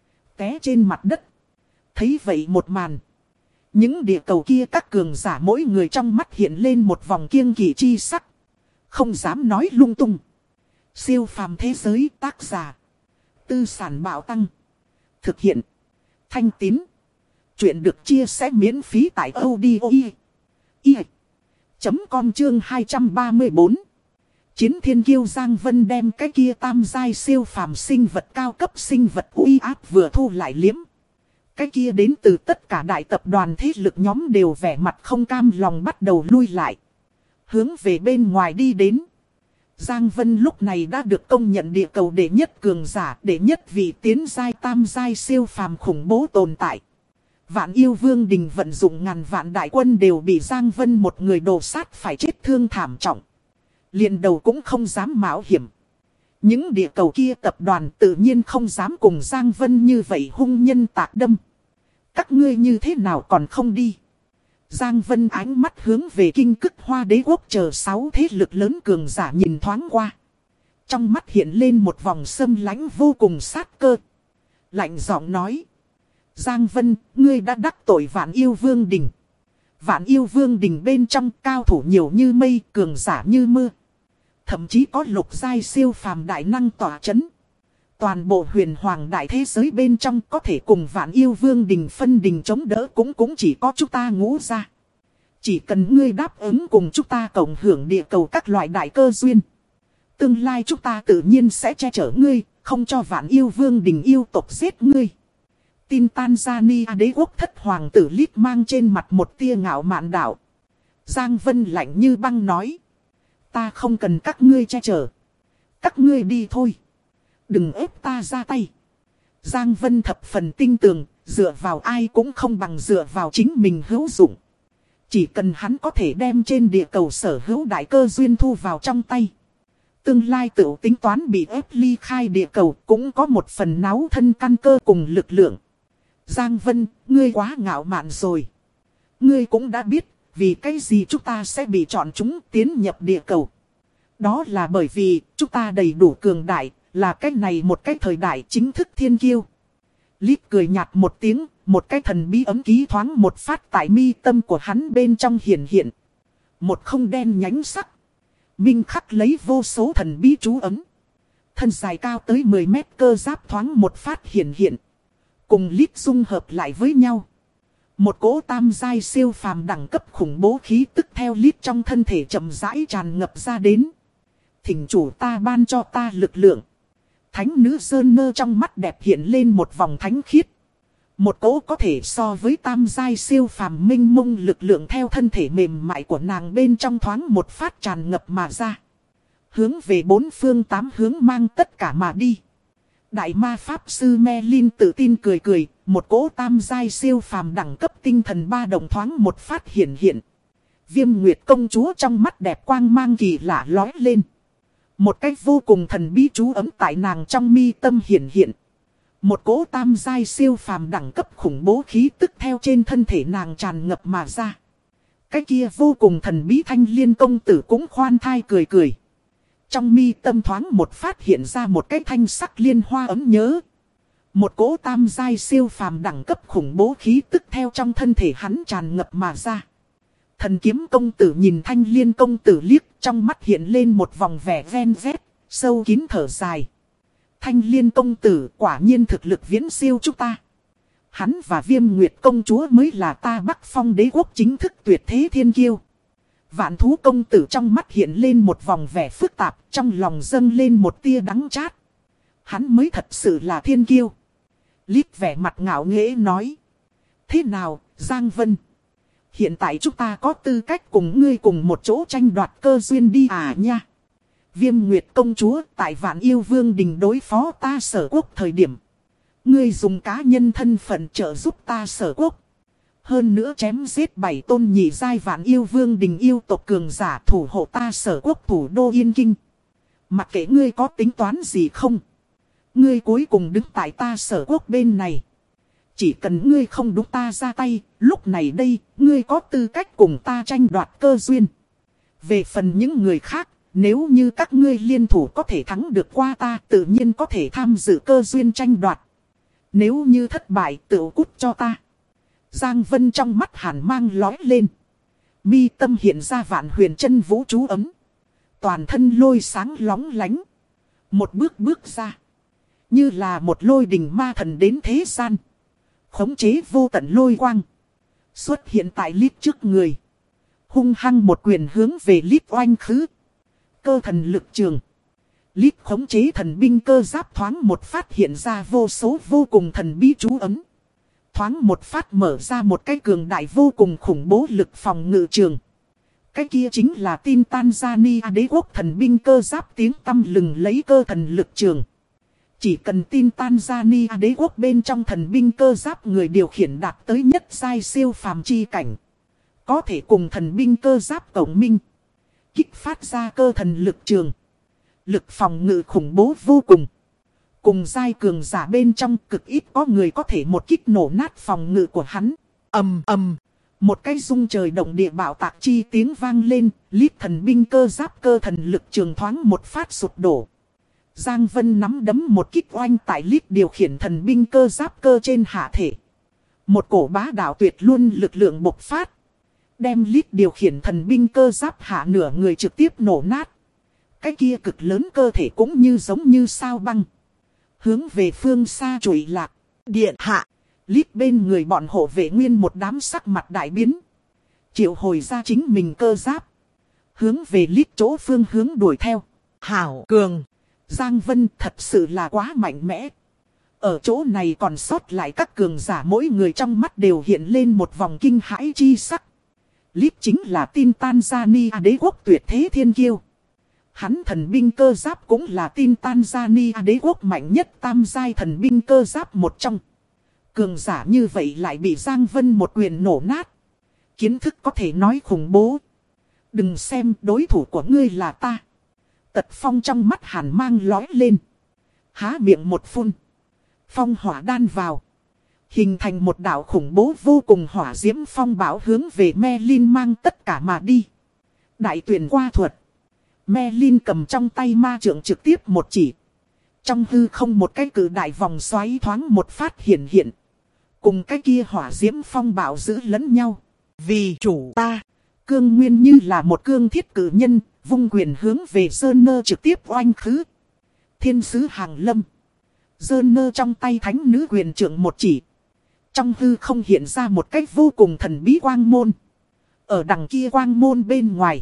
Té trên mặt đất. Thấy vậy một màn. Những địa cầu kia các cường giả mỗi người trong mắt hiện lên một vòng kiêng kỵ chi sắc. Không dám nói lung tung. Siêu phàm thế giới tác giả. Tư sản bảo tăng. Thực hiện. Thanh Tín. Chuyện được chia sẻ miễn phí tại audio.com chương 234. Chiến Thiên Kiêu Giang Vân đem cái kia tam giai siêu phàm sinh vật cao cấp sinh vật uy áp vừa thu lại liếm. Cái kia đến từ tất cả đại tập đoàn thế lực nhóm đều vẻ mặt không cam lòng bắt đầu lui lại. Hướng về bên ngoài đi đến. Giang Vân lúc này đã được công nhận địa cầu đệ nhất cường giả, đệ nhất vị tiến giai tam giai siêu phàm khủng bố tồn tại. Vạn Yêu Vương Đình vận dụng ngàn vạn đại quân đều bị Giang Vân một người đồ sát phải chết thương thảm trọng. Liền đầu cũng không dám mạo hiểm. Những địa cầu kia tập đoàn tự nhiên không dám cùng Giang Vân như vậy hung nhân tạc đâm. Các ngươi như thế nào còn không đi? Giang Vân ánh mắt hướng về Kinh Cức Hoa Đế quốc chờ 6 thế lực lớn cường giả nhìn thoáng qua. Trong mắt hiện lên một vòng xâm lãnh vô cùng sát cơ. Lạnh giọng nói. Giang Vân, ngươi đã đắc tội Vạn Yêu Vương Đình. Vạn Yêu Vương Đình bên trong cao thủ nhiều như mây, cường giả như mưa. Thậm chí có lục giai siêu phàm đại năng tỏa chấn. Toàn bộ huyền hoàng đại thế giới bên trong có thể cùng Vạn Yêu Vương Đình phân đình chống đỡ cũng chỉ có chúng ta Ngũ gia. Chỉ cần ngươi đáp ứng cùng chúng ta cộng hưởng địa cầu các loại đại cơ duyên. Tương lai chúng ta tự nhiên sẽ che chở ngươi, không cho Vạn Yêu Vương Đình yêu tộc giết ngươi. Tin Tanzania đế quốc thất hoàng tử Lít mang trên mặt một tia ngạo mạn đạo. Giang Vân lạnh như băng nói. Ta không cần các ngươi che chở. Các ngươi đi thôi. Đừng ép ta ra tay. Giang Vân thập phần tinh tường, dựa vào ai cũng không bằng dựa vào chính mình hữu dụng. Chỉ cần hắn có thể đem trên địa cầu sở hữu đại cơ duyên thu vào trong tay. Tương lai tự tính toán bị ép ly khai địa cầu cũng có một phần náo thân căn cơ cùng lực lượng. Giang Vân, ngươi quá ngạo mạn rồi. Ngươi cũng đã biết, vì cái gì chúng ta sẽ bị chọn chúng tiến nhập địa cầu. Đó là bởi vì chúng ta đầy đủ cường đại, là cái này một cái thời đại chính thức thiên kiêu. Lít cười nhạt một tiếng, một cái thần bí ấm ký thoáng một phát tại mi tâm của hắn bên trong hiển hiện. Một không đen nhánh sắc. Minh khắc lấy vô số thần bí chú ấm. Thân dài cao tới 10 mét cơ giáp thoáng một phát hiển hiện. Cùng lít dung hợp lại với nhau. Một cỗ tam giai siêu phàm đẳng cấp khủng bố khí tức theo lít trong thân thể chậm rãi tràn ngập ra đến. Thỉnh chủ ta ban cho ta lực lượng. Thánh nữ Sơn Nơ trong mắt đẹp hiện lên một vòng thánh khiết. Một cỗ có thể so với tam giai siêu phàm minh mông lực lượng theo thân thể mềm mại của nàng bên trong thoáng một phát tràn ngập mà ra. Hướng về bốn phương tám hướng mang tất cả mà đi. Đại ma pháp sư Merlin tự tin cười cười, một cỗ tam giai siêu phàm đẳng cấp tinh thần ba đồng thoáng một phát hiện. Viêm Nguyệt công chúa trong mắt đẹp quang mang kỳ lạ lói lên. Một cách vô cùng thần bí chú ấm tại nàng trong mi tâm hiện. Một cỗ tam giai siêu phàm đẳng cấp khủng bố khí tức theo trên thân thể nàng tràn ngập mà ra. Cái kia vô cùng thần bí Thanh Liên công tử cũng khoan thai cười. Trong mi tâm thoáng một phát hiện ra một cái thanh sắc liên hoa ấm nhớ. Một cỗ tam giai siêu phàm đẳng cấp khủng bố khí tức theo trong thân thể hắn tràn ngập mà ra. Thần kiếm công tử nhìn Thanh Liên công tử liếc, trong mắt hiện lên một vòng vẻ ven vét, sâu kín thở dài. Thanh Liên công tử quả nhiên thực lực viễn siêu chúng ta. Hắn và Viêm Nguyệt công chúa mới là ta Bắc Phong đế quốc chính thức tuyệt thế thiên kiêu. Vạn thú công tử trong mắt hiện lên một vòng vẻ phức tạp, trong lòng dâng lên một tia đắng chát. Hắn mới thật sự là thiên kiêu. Lít vẻ mặt ngạo nghễ nói. Thế nào, Giang Vân? Hiện tại chúng ta có tư cách cùng ngươi cùng một chỗ tranh đoạt cơ duyên đi à nha. Viêm Nguyệt công chúa tại Vạn Yêu Vương đình đối phó ta Sở Quốc thời điểm. Ngươi dùng cá nhân thân phận trợ giúp ta Sở Quốc. Hơn nữa chém giết 7 tôn nhị giai Vạn Yêu Vương đình yêu tộc cường giả thủ hộ ta Sở Quốc thủ đô Yên Kinh. Mặc kệ ngươi có tính toán gì không. Ngươi cuối cùng đứng tại ta Sở Quốc bên này. Chỉ cần ngươi không đúng ta ra tay, lúc này đây, ngươi có tư cách cùng ta tranh đoạt cơ duyên. Về phần những người khác, nếu như các ngươi liên thủ có thể thắng được qua ta, tự nhiên có thể tham dự cơ duyên tranh đoạt. Nếu như thất bại, tự cút cho ta. Giang Vân trong mắt hàn mang lói lên. Mi tâm hiện ra Vạn Huyền chân vũ chú ấm. Toàn thân lôi sáng lóng lánh. Một bước ra. Như là một lôi đình ma thần đến thế gian. Khống chế vô tận lôi quang. Xuất hiện tại Lít trước người. Hung hăng một quyền hướng về Lít oanh khứ. Cơ thần lực trường. Lít khống chế thần binh cơ giáp thoáng một phát hiện ra vô số vô cùng thần bí chú ấm. Thoáng một phát mở ra một cái cường đại vô cùng khủng bố lực phòng ngự trường. Cái kia chính là tin Tanzania đế quốc thần binh cơ giáp tiếng tăm lừng lấy cơ thần lực trường. Chỉ cần tin Tanzania đế quốc bên trong thần binh cơ giáp người điều khiển đạt tới nhất giai siêu phàm chi cảnh. Có thể cùng thần binh cơ giáp cộng minh. Kích phát ra cơ thần lực trường. Lực phòng ngự khủng bố vô cùng. Cùng giai cường giả bên trong cực ít có người có thể một kích nổ nát phòng ngự của hắn. Ầm ầm. Một cái rung trời động địa bạo tạc chi tiếng vang lên. Lít thần binh cơ giáp cơ thần lực trường thoáng một phát sụp đổ. Giang Vân nắm đấm một kích oanh tại Lít điều khiển thần binh cơ giáp cơ trên hạ thể. Một cổ bá đạo tuyệt luôn lực lượng bộc phát. Đem Lít điều khiển thần binh cơ giáp hạ nửa người trực tiếp nổ nát. Cái kia cực lớn cơ thể cũng như giống như sao băng. Hướng về phương xa trụi lạc. Điện hạ. Lít bên người bọn hộ vệ nguyên một đám sắc mặt đại biến. Triệu hồi ra chính mình cơ giáp. Hướng về Lít chỗ phương hướng đuổi theo. Hảo cường. Giang Vân thật sự là quá mạnh mẽ. Ở chỗ này còn sót lại các cường giả mỗi người trong mắt đều hiện lên một vòng kinh hãi chi sắc. Lít chính là tin Tanzania đế quốc tuyệt thế thiên kiêu. Hắn thần binh cơ giáp cũng là tin Tanzania đế quốc mạnh nhất tam giai thần binh cơ giáp một trong. Cường giả như vậy lại bị Giang Vân một quyền nổ nát. Kiến thức có thể nói khủng bố. Đừng xem đối thủ của ngươi là ta. Tật Phong trong mắt hàn mang lói lên. Há miệng một phun. Phong hỏa đan vào. Hình thành một đạo khủng bố vô cùng hỏa diễm phong bão hướng về Merlin mang tất cả mà đi. Đại tuyển qua thuật. Merlin cầm trong tay ma trượng trực tiếp một chỉ. Trong hư không một cái cử đại vòng xoáy thoáng một phát hiện hiện. Cùng cái kia hỏa diễm phong bão giữ lẫn nhau. Vì chủ ta. Cương Nguyên như là một cương thiết cử nhân, vung quyền hướng về Sơn Nơ trực tiếp oanh khứ. Thiên sứ hàng lâm. Sơn Nơ trong tay thánh nữ quyền trượng một chỉ. Trong hư không hiện ra một cách vô cùng thần bí quang môn. Ở đằng kia quang môn bên ngoài.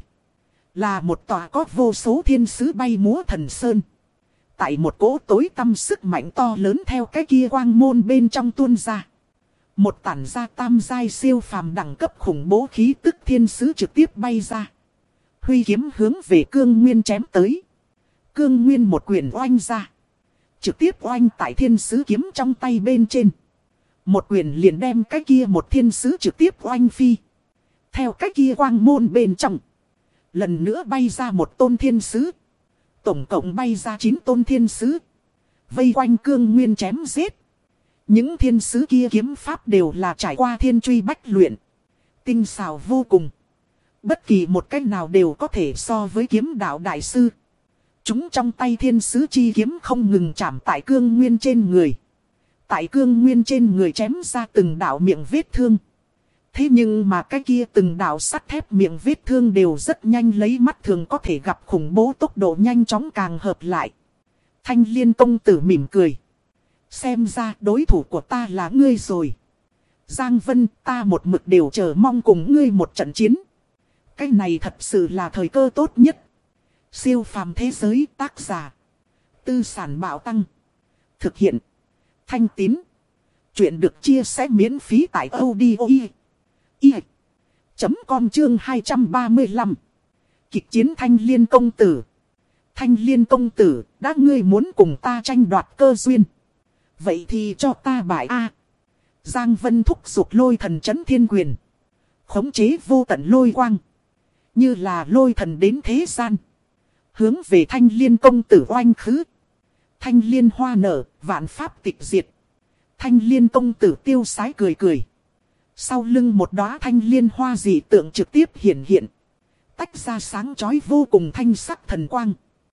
Là một tòa có vô số thiên sứ bay múa thần sơn. Tại một cỗ tối tăm sức mạnh to lớn theo cái kia quang môn bên trong tuôn ra. Một tản ra tam giai siêu phàm đẳng cấp khủng bố khí tức thiên sứ trực tiếp bay ra. Huy kiếm hướng về Cương Nguyên chém tới. Cương Nguyên một quyền oanh ra. Trực tiếp oanh tại thiên sứ kiếm trong tay bên trên. Một quyền liền đem cái kia một thiên sứ trực tiếp oanh phi. Theo cái kia quang môn bên trong. Lần nữa bay ra một tôn thiên sứ. Tổng cộng bay ra 9 tôn thiên sứ. Vây quanh Cương Nguyên chém giết. Những thiên sứ kia kiếm pháp đều là trải qua thiên truy bách luyện. Tinh xảo vô cùng. Bất kỳ một cách nào đều có thể so với kiếm đạo đại sư. Chúng trong tay thiên sứ chi kiếm không ngừng chạm tại Cương Nguyên trên người. Tại Cương Nguyên trên người chém ra từng đạo miệng vết thương. Thế nhưng mà cái kia từng đạo sắt thép miệng vết thương đều rất nhanh lấy mắt thường có thể gặp khủng bố tốc độ nhanh chóng càng hợp lại. Thanh Liên công tử mỉm cười. Xem ra đối thủ của ta là ngươi rồi. Giang Vân, ta một mực đều chờ mong cùng ngươi một trận chiến. Cái này thật sự là thời cơ tốt nhất. Siêu phàm thế giới tác giả. Tư sản bảo tăng. Thực hiện. Thanh Tín. Chuyện được chia sẻ miễn phí tại audio.com chương 235. Kịch chiến Thanh Liên công tử. Thanh Liên công tử, đã ngươi muốn cùng ta tranh đoạt cơ duyên. Vậy thì cho ta bại A. Giang Vân thúc giục lôi thần chấn thiên quyền. Khống chế vô tận lôi quang. Như là lôi thần đến thế gian. Hướng về Thanh Liên công tử oanh khứ. Thanh Liên hoa nở, vạn pháp tịch diệt. Thanh Liên công tử tiêu sái cười cười. Sau lưng một đóa thanh liên hoa dị tượng trực tiếp hiện hiện. Tách ra sáng chói vô cùng thanh sắc thần quang.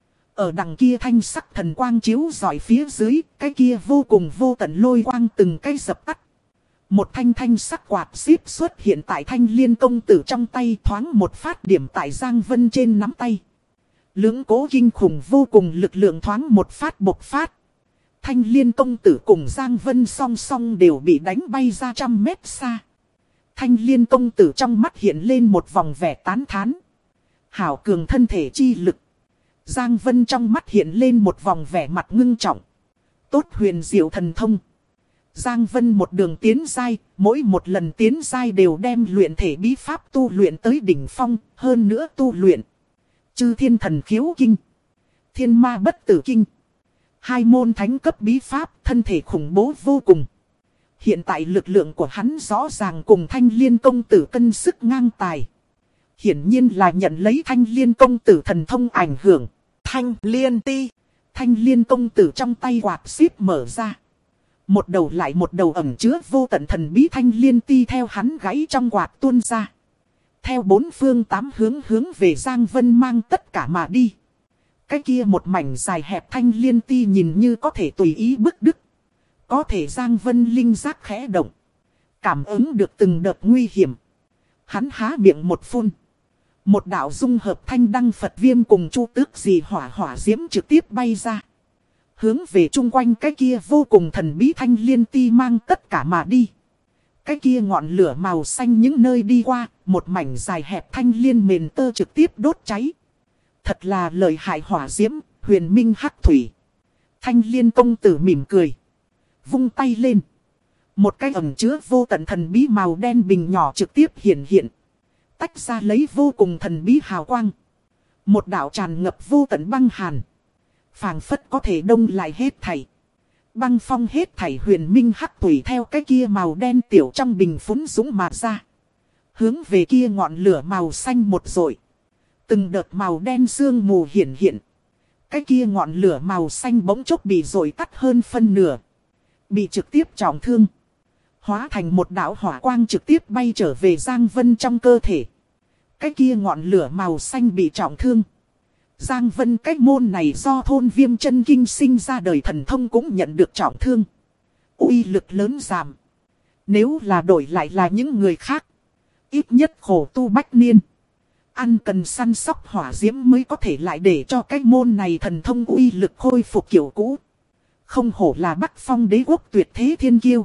Ở đằng kia thanh sắc thần quang chiếu rọi phía dưới, cái kia vô cùng vô tận lôi quang từng cái dập tắt. Một thanh thanh sắc quạt xíp xuất hiện tại Thanh Liên công tử trong tay, thoáng một phát điểm tại Giang Vân trên nắm tay. Lưỡng cố kinh khủng vô cùng lực lượng thoáng một phát bộc phát. Thanh Liên công tử cùng Giang Vân song song đều bị đánh bay ra 100 mét xa. Thanh Liên công tử trong mắt hiện lên một vòng vẻ tán thán. Hảo cường thân thể chi lực. Giang Vân trong mắt hiện lên một vòng vẻ mặt ngưng trọng. Tốt huyền diệu thần thông. Giang Vân một đường tiến giai, mỗi một lần tiến giai đều đem luyện thể bí pháp tu luyện tới đỉnh phong, hơn nữa tu luyện. Chư thiên thần khiếu kinh. Thiên ma bất tử kinh. 2 môn thánh cấp bí pháp, thân thể khủng bố vô cùng. Hiện tại lực lượng của hắn rõ ràng cùng Thanh Liên công tử cân sức ngang tài. Hiển nhiên là nhận lấy Thanh Liên công tử thần thông ảnh hưởng. Thanh Liên ti. Thanh Liên công tử trong tay quạt xíp mở ra. Một đầu lại một đầu ẩn chứa vô tận thần bí Thanh Liên ti theo hắn gãy trong quạt tuôn ra. Theo 4 phương 8 hướng về Giang Vân mang tất cả mà đi. Cái kia một mảnh dài hẹp Thanh Liên ti nhìn như có thể tùy ý bức đứt. Có thể Giang Vân linh giác khẽ động. Cảm ứng được từng đợt nguy hiểm. Hắn há miệng một phun. Một đạo dung hợp thanh đăng Phật viêm cùng chu tước gì hỏa diễm trực tiếp bay ra. Hướng về chung quanh cái kia vô cùng thần bí Thanh Liên ti mang tất cả mà đi. Cái kia ngọn lửa màu xanh những nơi đi qua, một mảnh dài hẹp thanh liên mền tơ trực tiếp đốt cháy. Thật là lợi hại hỏa diễm, huyền minh hắc thủy. Thanh Liên công tử mỉm cười. Vung tay lên. Một cái ẩn chứa vô tận thần bí màu đen bình nhỏ trực tiếp hiện. Tách ra lấy vô cùng thần bí hào quang. Một đạo tràn ngập vô tận băng hàn. Phảng phất có thể đông lại hết thảy. Băng phong hết thảy huyền minh hắc tùy theo cái kia màu đen tiểu trong bình phún dũng mà ra. Hướng về kia ngọn lửa màu xanh một dội. Từng đợt màu đen sương mù hiển hiện. Cái kia ngọn lửa màu xanh bỗng chốc bị dội tắt hơn phân nửa. Bị trực tiếp trọng thương. Hóa thành một đạo hỏa quang trực tiếp bay trở về Giang Vân trong cơ thể. Cái kia ngọn lửa màu xanh bị trọng thương. Giang Vân cái môn này do thôn Viêm Chân Kinh sinh ra đời thần thông cũng nhận được trọng thương. Uy lực lớn giảm. Nếu là đổi lại là những người khác. Ít nhất khổ tu bách niên. Ăn cần săn sóc hỏa diễm mới có thể lại để cho cái môn này thần thông uy lực khôi phục kiểu cũ. Không hổ là Bắc Phong đế quốc tuyệt thế thiên kiêu.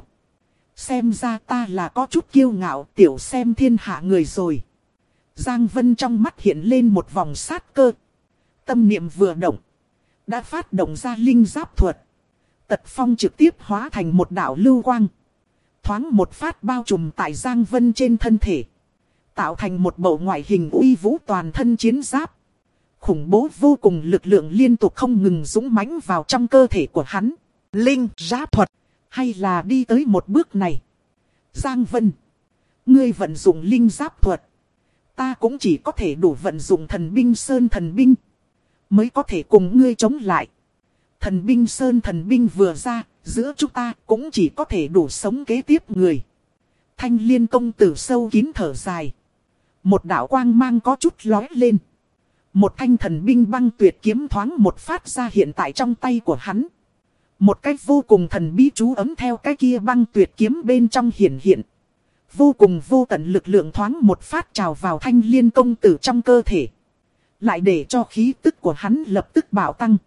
Xem ra ta là có chút kiêu ngạo tiểu xem thiên hạ người rồi. Giang Vân trong mắt hiện lên một vòng sát cơ. Tâm niệm vừa động. Đã phát động ra linh giáp thuật. Tật phong trực tiếp hóa thành một đạo lưu quang. Thoáng một phát bao trùm tại Giang Vân trên thân thể. Tạo thành một bộ ngoại hình uy vũ toàn thân chiến giáp. Khủng bố vô cùng lực lượng liên tục không ngừng dũng mãnh vào trong cơ thể của hắn. Linh giáp thuật. Hay là đi tới một bước này. Giang Vân. Ngươi vận dụng linh giáp thuật. Ta cũng chỉ có thể đủ vận dụng thần binh sơn thần binh. Mới có thể cùng ngươi chống lại. Thần binh sơn thần binh vừa ra. Giữa chúng ta cũng chỉ có thể đủ sống kế tiếp người. Thanh Liên công tử sâu kín thở dài. Một đạo quang mang có chút lói lên. Một thanh thần binh băng tuyệt kiếm thoáng một phát ra hiện tại trong tay của hắn. Một cách vô cùng thần bí chú ấm theo cái kia băng tuyệt kiếm bên trong hiển hiện. Vô cùng vô tận lực lượng thoáng một phát trào vào Thanh Liên công tử trong cơ thể. Lại để cho khí tức của hắn lập tức bạo tăng.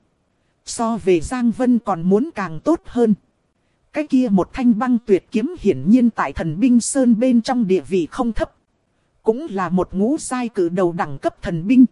So về Giang Vân còn muốn càng tốt hơn. Cái kia một thanh băng tuyệt kiếm hiển nhiên tại thần binh sơn bên trong địa vị không thấp. Cũng là một ngũ giai cử đầu đẳng cấp thần binh.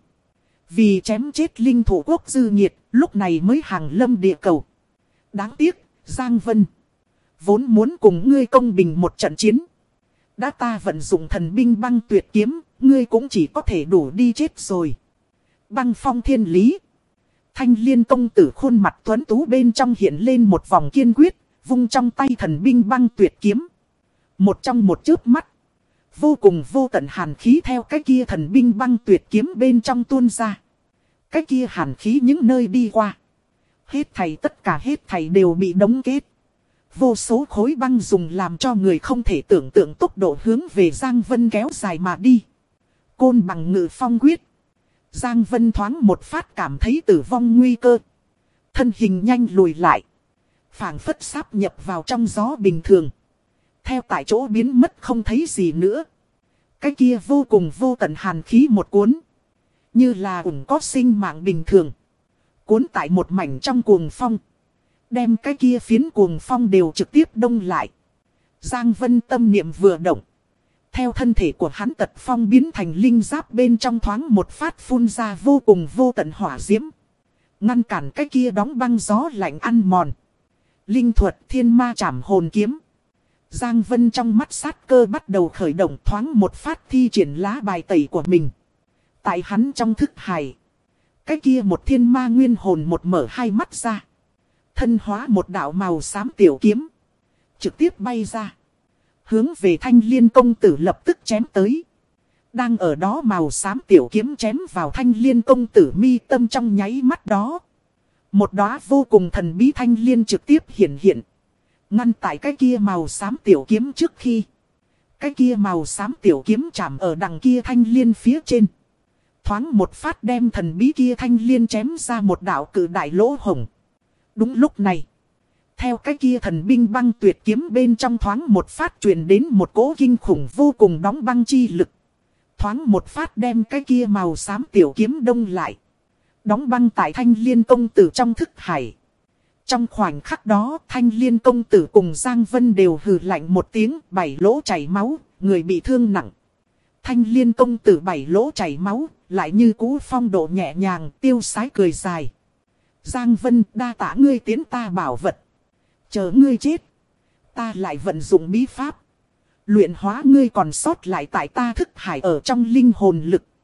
Vì chém chết linh thủ quốc dư nhiệt, lúc này mới hàng lâm địa cầu. Đáng tiếc, Giang Vân. Vốn muốn cùng ngươi công bình một trận chiến. Đã ta vận dụng thần binh băng tuyệt kiếm, ngươi cũng chỉ có thể đủ đi chết rồi. Băng phong thiên lý. Thanh Liên công tử khuôn mặt tuấn tú bên trong hiện lên một vòng kiên quyết, vung trong tay thần binh băng tuyệt kiếm. Một trong một chớp mắt. Vô cùng vô tận hàn khí theo cái kia thần binh băng tuyệt kiếm bên trong tuôn ra. Cái kia hàn khí những nơi đi qua. Hết thảy tất cả hết thảy đều bị đóng kết. Vô số khối băng dùng làm cho người không thể tưởng tượng tốc độ hướng về Giang Vân kéo dài mà đi. Côn bằng ngự phong quyết. Giang Vân thoáng một phát cảm thấy tử vong nguy cơ. Thân hình nhanh lùi lại. Phảng phất sáp nhập vào trong gió bình thường. Theo tại chỗ biến mất không thấy gì nữa. Cái kia vô cùng vô tận hàn khí một cuốn. Như là ủng có sinh mạng bình thường. Cuốn tại một mảnh trong cuồng phong. Đem cái kia phiến cuồng phong đều trực tiếp đông lại. Giang Vân tâm niệm vừa động. Theo thân thể của hắn tật phong biến thành linh giáp bên trong thoáng một phát phun ra vô cùng vô tận hỏa diễm. Ngăn cản cái kia đóng băng gió lạnh ăn mòn. Linh thuật thiên ma trảm hồn kiếm. Giang Vân trong mắt sát cơ bắt đầu khởi động thoáng một phát thi triển lá bài tẩy của mình. Tại hắn trong thức hải. Cái kia một thiên ma nguyên hồn một mở hai mắt ra. Thân hóa một đạo màu xám tiểu kiếm. Trực tiếp bay ra. Hướng về Thanh Liên công tử lập tức chém tới. Đang ở đó màu xám tiểu kiếm chém vào Thanh Liên công tử mi tâm trong nháy mắt đó. Một đóa vô cùng thần bí thanh liên trực tiếp hiện. Ngăn tại cái kia màu xám tiểu kiếm trước khi. Cái kia màu xám tiểu kiếm chạm ở đằng kia thanh liên phía trên. Thoáng một phát đem thần bí kia thanh liên chém ra một đạo cự đại lỗ hổng. Đúng lúc này. Theo cái kia thần binh băng tuyệt kiếm bên trong thoáng một phát truyền đến một cỗ kinh khủng vô cùng đóng băng chi lực. Thoáng một phát đem cái kia màu xám tiểu kiếm đông lại. Đóng băng tại Thanh Liên công tử trong thức hải. Trong khoảnh khắc đó Thanh Liên công tử cùng Giang Vân đều hừ lạnh một tiếng, bảy lỗ chảy máu, người bị thương nặng. Thanh Liên công tử bảy lỗ chảy máu, lại như cú phong độ nhẹ nhàng, tiêu sái cười dài. Giang Vân đa tạ ngươi tiến ta bảo vật. Chờ ngươi chết. Ta lại vận dụng bí pháp. Luyện hóa ngươi còn sót lại tại ta thức hải ở trong linh hồn lực.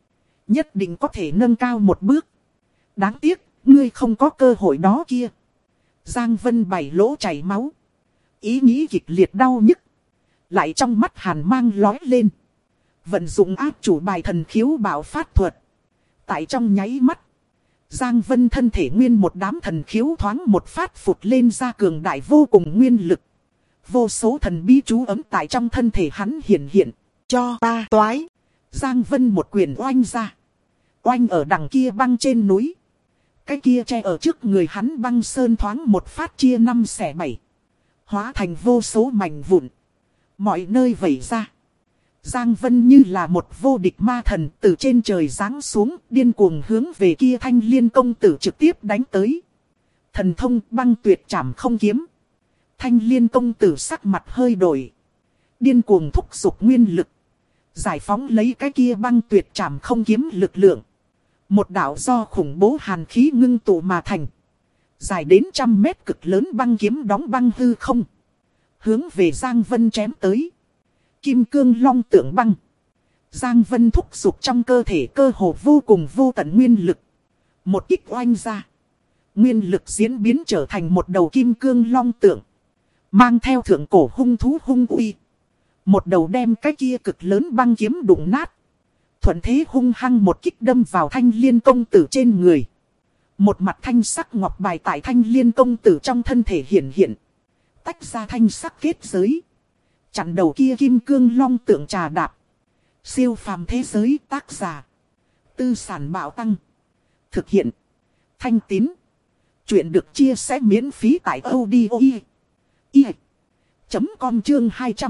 Nhất định có thể nâng cao một bước. Đáng tiếc, ngươi không có cơ hội đó kia. Giang Vân bảy lỗ chảy máu. Ý nghĩ kịch liệt đau nhức. Lại trong mắt hàn mang lói lên. Vận dụng áp chủ bài thần khiếu bạo phát thuật. Tại trong nháy mắt. Giang Vân thân thể nguyên một đám thần khiếu thoáng một phát phụt lên ra cường đại vô cùng nguyên lực. Vô số thần bí chú ấm tại trong thân thể hắn hiện hiện. Cho ta toái. Giang Vân một quyền oanh ra. Oanh ở đằng kia băng trên núi. Cái kia che ở trước người hắn băng sơn thoáng một phát chia 5 xẻ 7. Hóa thành vô số mảnh vụn. Mọi nơi vẩy ra. Giang Vân như là một vô địch ma thần từ trên trời giáng xuống, điên cuồng hướng về kia Thanh Liên công tử trực tiếp đánh tới. Thần thông băng tuyệt trảm không kiếm. Thanh Liên công tử sắc mặt hơi đổi. Điên cuồng thúc giục nguyên lực. Giải phóng lấy cái kia băng tuyệt trảm không kiếm lực lượng. Một đạo do khủng bố hàn khí ngưng tụ mà thành. Dài đến 100 mét cực lớn băng kiếm đóng băng hư không. Hướng về Giang Vân chém tới. Kim cương long tượng băng. Giang Vân thúc giục trong cơ thể cơ hồ vô cùng vô tận nguyên lực. Một kích oanh ra. Nguyên lực diễn biến trở thành một đầu kim cương long tượng. Mang theo thượng cổ hung thú hung uy. Một đầu đem cái kia cực lớn băng kiếm đụng nát. Thuận thế hung hăng một kích đâm vào Thanh Liên công tử trên người. Một mặt thanh sắc ngọc bài tại Thanh Liên công tử trong thân thể hiện hiện. Tách ra thanh sắc kết giới. Chặn đầu kia kim cương long tượng trà đạp. Siêu phàm thế giới tác giả. Tư sản bạo tăng. Thực hiện. Thanh Tín. Chuyện được chia sẻ miễn phí tại audio.com chương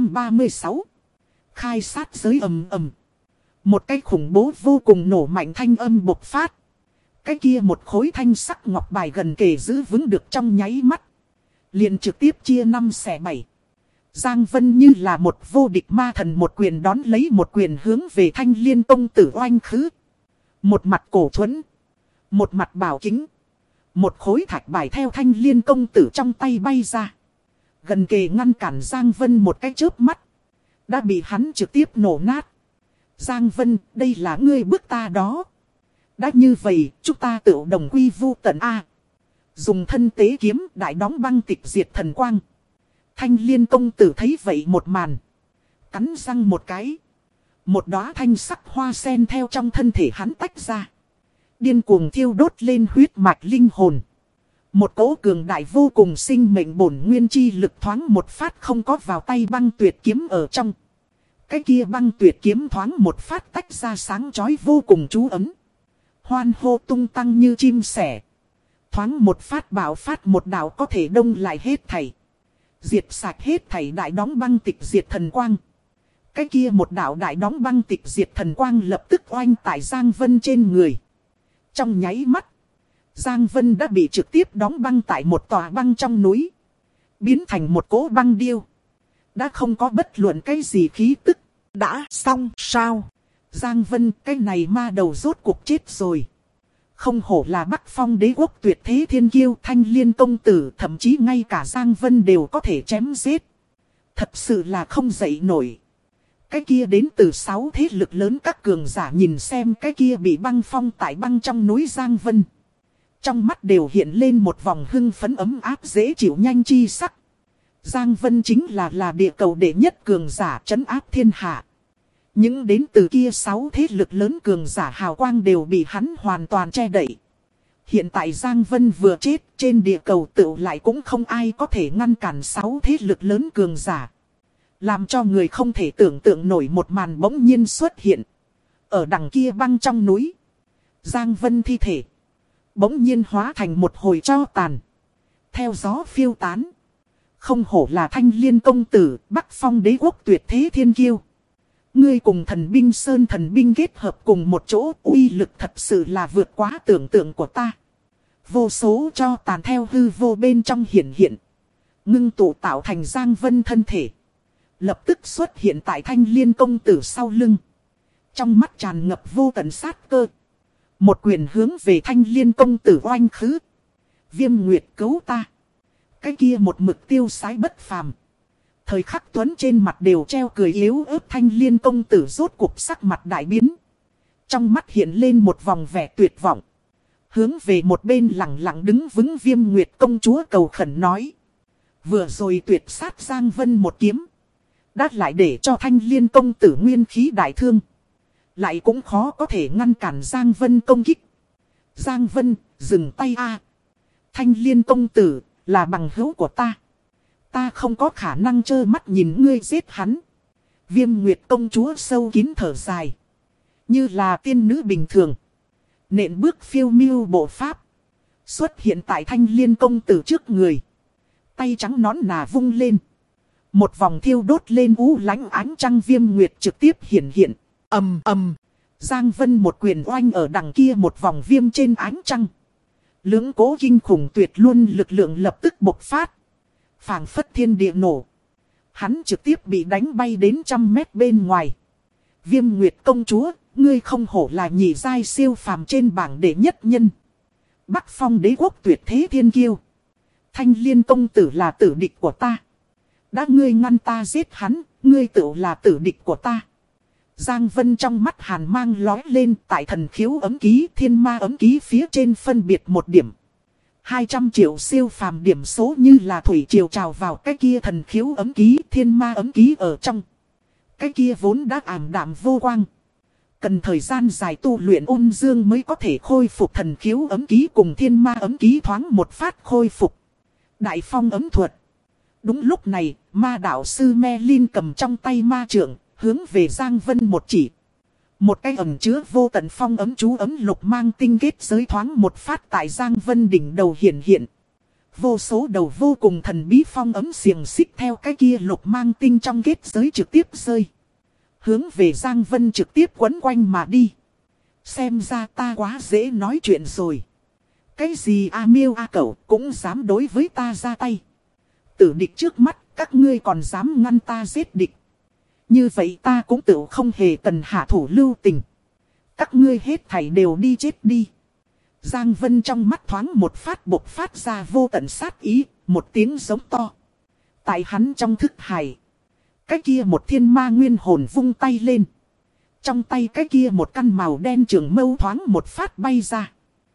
236. Khai sát giới ầm ầm. Một cái khủng bố vô cùng nổ mạnh thanh âm bộc phát. Cái kia một khối thanh sắc ngọc bài gần kề giữ vững được trong nháy mắt. Liền trực tiếp chia 5 xẻ 7. Giang Vân như là một vô địch ma thần một quyền đón lấy một quyền hướng về Thanh Liên công tử oanh khứ. Một mặt cổ thuẫn. Một mặt bảo kính. Một khối thạch bài theo Thanh Liên công tử trong tay bay ra. Gần kề ngăn cản Giang Vân một cái chớp mắt. Đã bị hắn trực tiếp nổ nát. Giang Vân, đây là ngươi bước ta đó. Đã như vậy, chúng ta tự đồng quy vu tận A. Dùng thân tế kiếm đại đóng băng tịch diệt thần quang. Thanh Liên công tử thấy vậy một màn. Cắn răng một cái. Một đóa thanh sắc hoa sen theo trong thân thể hắn tách ra. Điên cuồng thiêu đốt lên huyết mạch linh hồn. Một cỗ cường đại vô cùng sinh mệnh bổn nguyên chi lực thoáng một phát không có vào tay băng tuyệt kiếm ở trong. Cái kia băng tuyệt kiếm thoáng một phát tách ra sáng chói vô cùng chú ấm. Hoan hô tung tăng như chim sẻ. Thoáng một phát bạo phát một đạo có thể đông lại hết thảy. Diệt sạch hết thảy đại đóng băng tịch diệt thần quang. Cái kia một đạo đại đóng băng tịch diệt thần quang lập tức oanh tại Giang Vân trên người. Trong nháy mắt, Giang Vân đã bị trực tiếp đóng băng tại một tòa băng trong núi. Biến thành một cỗ băng điêu. Đã không có bất luận cái gì khí tức. Đã xong sao? Giang Vân cái này ma đầu rốt cuộc chết rồi. Không hổ là Bắc Phong đế quốc tuyệt thế thiên kiêu Thanh Liên công tử. Thậm chí ngay cả Giang Vân đều có thể chém giết. Thật sự là không dậy nổi. Cái kia đến từ 6 thế lực lớn các cường giả nhìn xem cái kia bị băng phong tại băng trong núi Giang Vân. Trong mắt đều hiện lên một vòng hưng phấn ấm áp dễ chịu nhanh chi sắc. Giang Vân chính là địa cầu đệ nhất cường giả trấn áp thiên hạ. Những đến từ kia 6 thế lực lớn cường giả hào quang đều bị hắn hoàn toàn che đậy. Hiện tại Giang Vân vừa chết, trên địa cầu tựu lại cũng không ai có thể ngăn cản 6 thế lực lớn cường giả. Làm cho người không thể tưởng tượng nổi một màn bỗng nhiên xuất hiện. Ở đằng kia băng trong núi, Giang Vân thi thể bỗng nhiên hóa thành một hồi tro tàn. Theo gió phiêu tán. Không hổ là Thanh Liên công tử, Bắc Phong đế quốc tuyệt thế thiên kiêu. Ngươi cùng thần binh sơn thần binh kết hợp cùng một chỗ, uy lực thật sự là vượt quá tưởng tượng của ta. Vô số tro tàn theo hư vô bên trong hiển hiện. Ngưng tụ tạo thành Giang Vân thân thể. Lập tức xuất hiện tại Thanh Liên công tử sau lưng. Trong mắt tràn ngập vô tận sát cơ. Một quyền hướng về Thanh Liên công tử oanh khứ. Viêm Nguyệt cứu ta. Cái kia một mực tiêu sái bất phàm. Thời khắc Tuấn trên mặt đều treo cười yếu ớt Thanh Liên công tử rốt cuộc sắc mặt đại biến. Trong mắt hiện lên một vòng vẻ tuyệt vọng. Hướng về một bên lặng lặng đứng vững Viêm Nguyệt công chúa cầu khẩn nói. Vừa rồi tuyệt sát Giang Vân một kiếm. Đã lại để cho Thanh Liên công tử nguyên khí đại thương. Lại cũng khó có thể ngăn cản Giang Vân công kích. Giang Vân, dừng tay a. Thanh Liên công tử, là bằng hữu của ta. Ta không có khả năng trơ mắt nhìn ngươi giết hắn. Viêm Nguyệt công chúa sâu kín thở dài. Như là tiên nữ bình thường. Nện bước phiêu miêu bộ pháp. Xuất hiện tại Thanh Liên công tử trước người. Tay trắng nón nà vung lên. Một vòng thiêu đốt lên u lánh ánh trăng Viêm Nguyệt trực tiếp hiện hiện. Ầm ầm. Giang Vân một quyền oanh ở đằng kia một vòng viêm trên ánh trăng. Lưỡng cố kinh khủng tuyệt luôn lực lượng lập tức bộc phát. Phảng phất thiên địa nổ. Hắn trực tiếp bị đánh bay đến 100 mét bên ngoài. Viêm Nguyệt công chúa, ngươi không hổ là nhị giai siêu phàm trên bảng đệ nhất nhân. Bắc Phong đế quốc tuyệt thế thiên kiêu. Thanh Liên công tử là tử địch của ta. Đã ngươi ngăn ta giết hắn, ngươi tự là tử địch của ta. Giang Vân trong mắt hàn mang lói lên tại thần khiếu ấm ký thiên ma ấm ký phía trên phân biệt một điểm. 200 triệu siêu phàm điểm số như là thủy triều trào vào cái kia thần khiếu ấm ký thiên ma ấm ký ở trong. Cái kia vốn đã ảm đạm vô quang. Cần thời gian dài tu luyện ôn dương mới có thể khôi phục thần khiếu ấm ký cùng thiên ma ấm ký thoáng một phát khôi phục. Đại phong ấm thuật. Đúng lúc này, ma đạo sư Merlin cầm trong tay ma trượng, hướng về Giang Vân một chỉ. Một cái ẩn chứa vô tận phong ấm chú ấm lục mang tinh kết giới thoáng một phát tại Giang Vân đỉnh đầu hiện hiện. Vô số đầu vô cùng thần bí phong ấm xiềng xích theo cái kia lục mang tinh trong kết giới trực tiếp rơi. Hướng về Giang Vân trực tiếp quấn quanh mà đi. Xem ra ta quá dễ nói chuyện rồi. Cái gì A Miêu A Cẩu cũng dám đối với ta ra tay. Tử địch trước mắt, các ngươi còn dám ngăn ta giết địch. Như vậy ta cũng tự không hề cần hạ thủ lưu tình. Các ngươi hết thảy đều đi chết đi. Giang Vân trong mắt thoáng một phát bộc phát ra vô tận sát ý, một tiếng giống to. Tại hắn trong thức hải. Cái kia một thiên ma nguyên hồn vung tay lên. Trong tay cái kia một căn màu đen trường mâu thoáng một phát bay ra.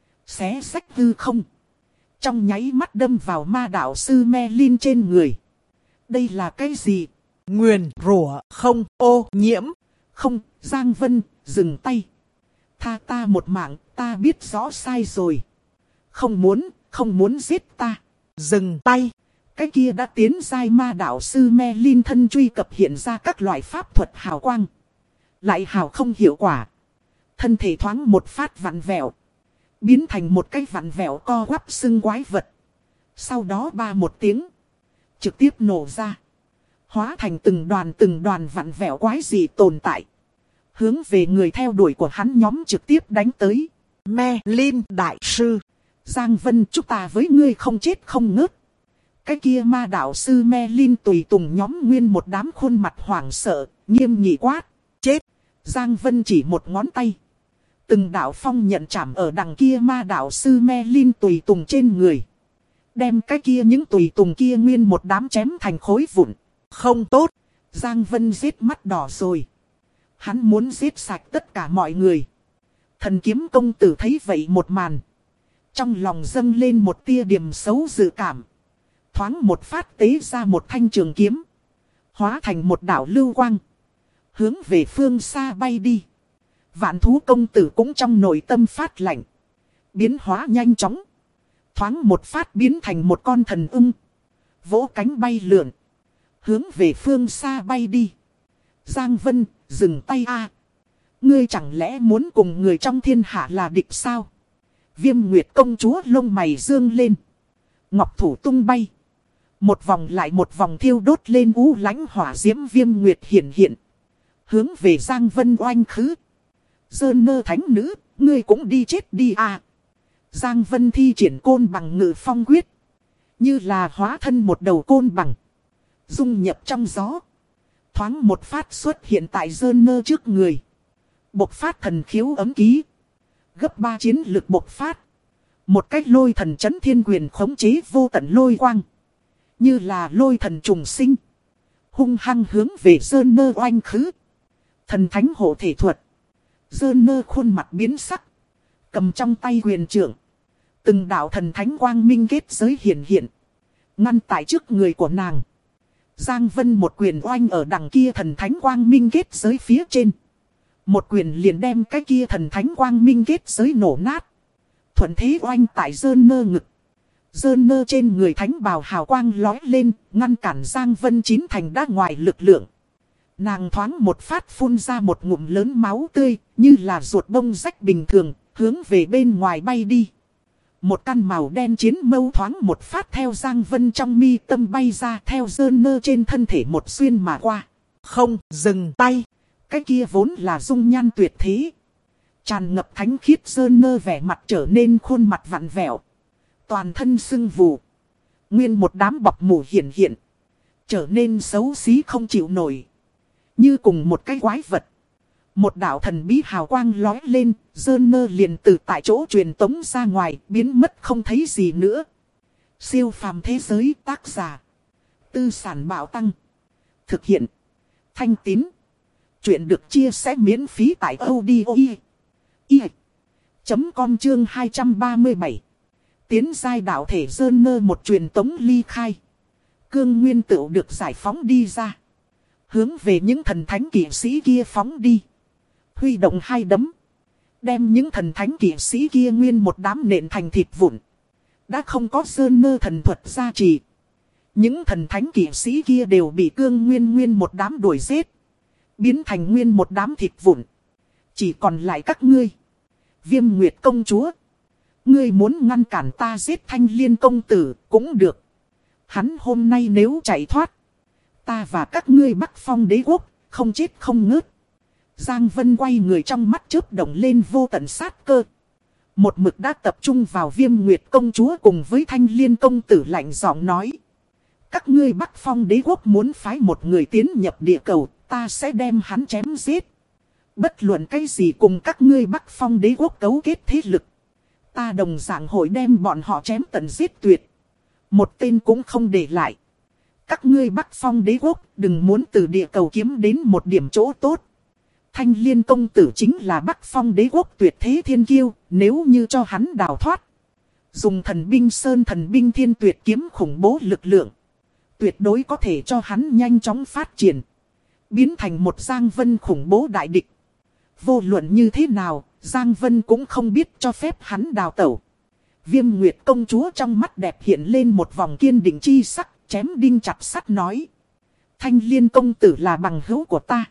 Xé xách hư không. Trong nháy mắt đâm vào ma đạo sư Merlin trên người. Đây là cái gì? Nguyền rủa không ô nhiễm. Không, Giang Vân, dừng tay. Tha ta một mạng, ta biết rõ sai rồi. Không muốn giết ta. Dừng tay. Cái kia đã tiến giai ma đạo sư Merlin thân truy cập hiện ra các loại pháp thuật hào quang. Lại hào không hiệu quả. Thân thể thoáng một phát vặn vẹo. Biến thành một cái vặn vẹo co quắp xương quái vật. Sau đó ba một tiếng. Trực tiếp nổ ra. Hóa thành từng đoàn vặn vẹo quái dị tồn tại. Hướng về người theo đuổi của hắn nhóm trực tiếp đánh tới. Merlin đại sư. Giang Vân, chúng ta với ngươi không chết không ngớt. Cái kia ma đạo sư Merlin tùy tùng nhóm nguyên một đám khuôn mặt hoảng sợ, nghiêm nghị quát. Chết. Giang Vân chỉ một ngón tay. Từng đạo phong nhận chạm ở đằng kia ma đạo sư Merlin tùy tùng trên người. Đem cái kia những tùy tùng kia nguyên một đám chém thành khối vụn. Không tốt. Giang Vân giết mắt đỏ rồi. Hắn muốn giết sạch tất cả mọi người. Thần kiếm công tử thấy vậy một màn. Trong lòng dâng lên một tia điểm xấu dự cảm. Thoáng một phát tế ra một thanh trường kiếm. Hóa thành một đạo lưu quang. Hướng về phương xa bay đi. Vạn thú công tử cũng trong nội tâm phát lạnh. Biến hóa nhanh chóng. Thoáng một phát biến thành một con thần ưng. Vỗ cánh bay lượn. Hướng về phương xa bay đi. Giang Vân, dừng tay a. Ngươi chẳng lẽ muốn cùng người trong thiên hạ là địch sao? Viêm Nguyệt công chúa lông mày dương lên. Ngọc thủ tung bay. Một vòng lại một vòng thiêu đốt lên u lãnh hỏa diễm Viêm Nguyệt hiện hiện. Hướng về Giang Vân oanh khứ. Dơn nơ thánh nữ, ngươi cũng đi chết đi à. Giang Vân thi triển côn bằng ngự phong quyết. Như là hóa thân một đầu côn bằng. Dung nhập trong gió. Thoáng một phát xuất hiện tại dơn nơ trước người. Bộc phát thần khiếu ấm ký. Gấp 3 chiến lực bộc phát. Một cách lôi thần chấn thiên quyền khống chế vô tận lôi quang. Như là lôi thần trùng sinh. Hung hăng hướng về dơn nơ oanh khứ. Thần thánh hộ thể thuật. Dơn nơ khuôn mặt biến sắc. Cầm trong tay quyền trượng. Từng đạo thần thánh quang minh kết giới hiện hiện. Ngăn tại trước người của nàng. Giang Vân một quyền oanh ở đằng kia thần thánh quang minh kết giới phía trên. Một quyền liền đem cái kia thần thánh quang minh kết giới nổ nát. Thuận thế oanh tại Dơn nơ ngực. Dơn nơ trên người thánh bào hào quang lói lên, ngăn cản Giang Vân chín thành đã ngoài lực lượng. Nàng thoáng một phát phun ra một ngụm lớn máu tươi, như là ruột bông rách bình thường, hướng về bên ngoài bay đi. Một căn màu đen chiến mâu thoáng một phát theo Giang Vân trong mi tâm bay ra, theo Dơn nơ trên thân thể một xuyên mà qua. Không, dừng tay. Cái kia vốn là dung nhan tuyệt thế. Tràn ngập thánh khiết Dơn nơ vẻ mặt trở nên khuôn mặt vặn vẹo. Toàn thân sưng vù. Nguyên một đám bọc mủ hiện hiện. Trở nên xấu xí không chịu nổi. Như cùng một cái quái vật. Một đạo thần bí hào quang lói lên. Dơn nơ liền từ tại chỗ truyền tống ra ngoài. Biến mất không thấy gì nữa. Siêu phàm thế giới tác giả. Tư sản bảo tăng. Thực hiện. Thanh Tín. Chuyện được chia sẻ miễn phí tại audio.com chương 237. Tiến giai đạo thể Dơn nơ một truyền tống ly khai. Cương nguyên tựu được giải phóng đi ra. Hướng về những thần thánh kỵ sĩ kia phóng đi. Huy động hai đấm. Đem những thần thánh kỵ sĩ kia nguyên một đám nện thành thịt vụn. Đã không có Dơn nơ thần thuật gia trì. Những thần thánh kỵ sĩ kia đều bị cương nguyên một đám đuổi giết. Biến thành nguyên một đám thịt vụn. Chỉ còn lại các ngươi. Viêm Nguyệt công chúa. Ngươi muốn ngăn cản ta giết Thanh Liên công tử cũng được. Hắn hôm nay nếu chạy thoát. Ta và các ngươi Bắc Phong đế quốc không chết không ngớt. Giang Vân quay người trong mắt chớp động lên vô tận sát cơ. Một mực đã tập trung vào Viêm Nguyệt công chúa cùng với Thanh Liên công tử lạnh giọng nói. Các ngươi Bắc Phong đế quốc muốn phái một người tiến nhập địa cầu. Ta sẽ đem hắn chém giết. Bất luận cái gì cùng các ngươi Bắc Phong đế quốc cấu kết thế lực. Ta đồng dạng hội đem bọn họ chém tận giết tuyệt. Một tên cũng không để lại. Các ngươi Bắc Phong đế quốc đừng muốn từ địa cầu kiếm đến một điểm chỗ tốt. Thanh Liên công tử chính là Bắc Phong đế quốc tuyệt thế thiên kiêu. Nếu như cho hắn đào thoát. Dùng thần binh sơn thần binh thiên tuyệt kiếm khủng bố lực lượng. Tuyệt đối có thể cho hắn nhanh chóng phát triển. Biến thành một Giang Vân khủng bố đại địch. Vô luận như thế nào, Giang Vân cũng không biết cho phép hắn đào tẩu. Viêm Nguyệt công chúa trong mắt đẹp hiện lên một vòng kiên định chi sắc, chém đinh chặt sắt nói. Thanh Liên công tử là bằng hữu của ta.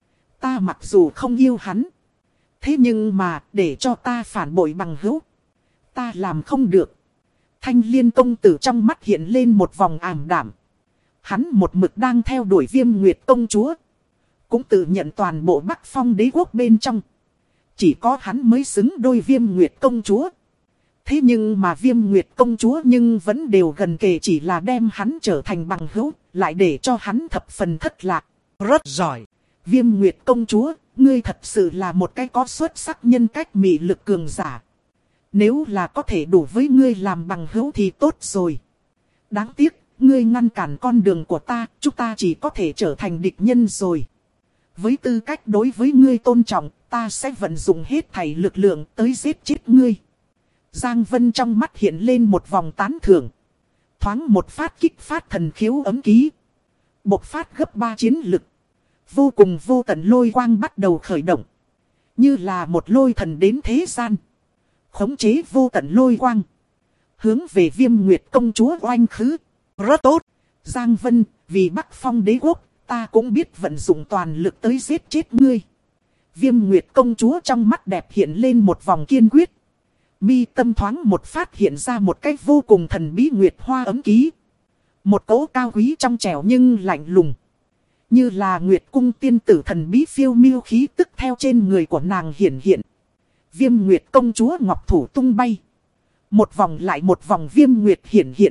Ta mặc dù không yêu hắn. Thế nhưng mà, để cho ta phản bội bằng hữu. Ta làm không được. Thanh Liên công tử trong mắt hiện lên một vòng ảm đạm. Hắn một mực đang theo đuổi Viêm Nguyệt công chúa. Cũng tự nhận toàn bộ Bắc Phong đế quốc bên trong. Chỉ có hắn mới xứng đôi Viêm Nguyệt công chúa. Thế nhưng mà Viêm Nguyệt công chúa nhưng vẫn đều gần kề chỉ là đem hắn trở thành bằng hữu. Lại để cho hắn thập phần thất lạc. Rất giỏi. Viêm Nguyệt công chúa, ngươi thật sự là một cái có xuất sắc nhân cách mị lực cường giả. Nếu là có thể đủ với ngươi làm bằng hữu thì tốt rồi. Đáng tiếc, ngươi ngăn cản con đường của ta, chúng ta chỉ có thể trở thành địch nhân rồi. Với tư cách đối với ngươi tôn trọng, ta sẽ vận dụng hết thảy lực lượng tới giết chết ngươi. Giang Vân trong mắt hiện lên một vòng tán thưởng. Thoáng một phát kích phát thần khiếu ấm ký. Bộc phát gấp 3 chiến lực. Vô cùng vô tận lôi quang bắt đầu khởi động. Như là một lôi thần đến thế gian. Khống chế vô tận lôi quang. Hướng về Viêm Nguyệt công chúa oanh khứ. Rất tốt. Giang Vân, vì Bắc Phong đế quốc, ta cũng biết vận dụng toàn lực tới giết chết ngươi. Viêm Nguyệt công chúa trong mắt đẹp hiện lên một vòng kiên quyết. Mi tâm thoáng một phát hiện ra một cách vô cùng thần bí nguyệt hoa ấm ký. Một cỗ cao quý trong trẻo nhưng lạnh lùng. Như là Nguyệt cung tiên tử thần bí phiêu miêu khí tức theo trên người của nàng hiển hiện. Viêm Nguyệt công chúa ngọc thủ tung bay. Một vòng lại một vòng Viêm Nguyệt hiển hiện.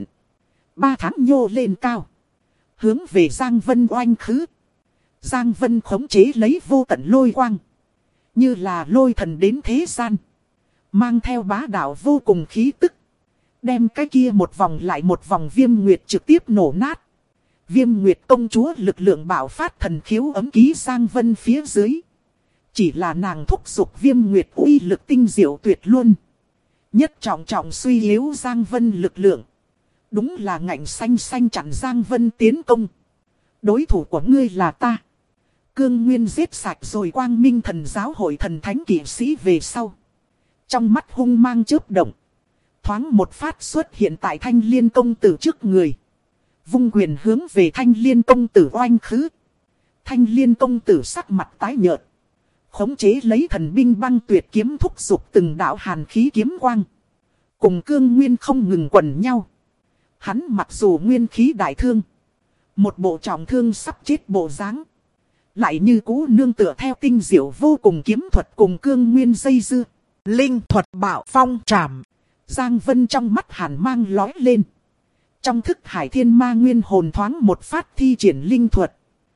3 tháng nhô lên cao. Hướng về Giang Vân oanh khứ. Giang Vân khống chế lấy vô tận lôi quang. Như là lôi thần đến thế gian. Mang theo bá đạo vô cùng khí tức. Đem cái kia một vòng lại một vòng Viêm Nguyệt trực tiếp nổ nát. Viêm Nguyệt công chúa lực lượng bạo phát thần khiếu ấm ký Giang Vân phía dưới. Chỉ là nàng thúc giục Viêm Nguyệt uy lực tinh diệu tuyệt luôn. Nhất trọng trọng suy yếu Giang Vân lực lượng. Đúng là ngạnh xanh xanh chặn Giang Vân tiến công. Đối thủ của ngươi là ta. Cương Nguyên giết sạch rồi Quang Minh Thần giáo hội thần thánh kỵ sĩ về sau. Trong mắt hung mang chớp động. Thoáng một phát xuất hiện tại Thanh Liên công tử trước người. Vung quyền hướng về Thanh Liên công tử oanh khứ. Thanh Liên công tử sắc mặt tái nhợt. Khống chế lấy thần binh băng tuyệt kiếm thúc giục từng đạo hàn khí kiếm quang. Cùng Cương Nguyên không ngừng quần nhau. Hắn mặc dù nguyên khí đại thương. Một bộ trọng thương sắp chết bộ dáng, lại như cũ nương tựa theo tinh diệu vô cùng kiếm thuật cùng Cương Nguyên dây dưa. Linh thuật bạo phong trảm. Giang Vân trong mắt hàn mang lói lên. Trong thức hải thiên ma nguyên hồn thoáng một phát thi triển linh thuật.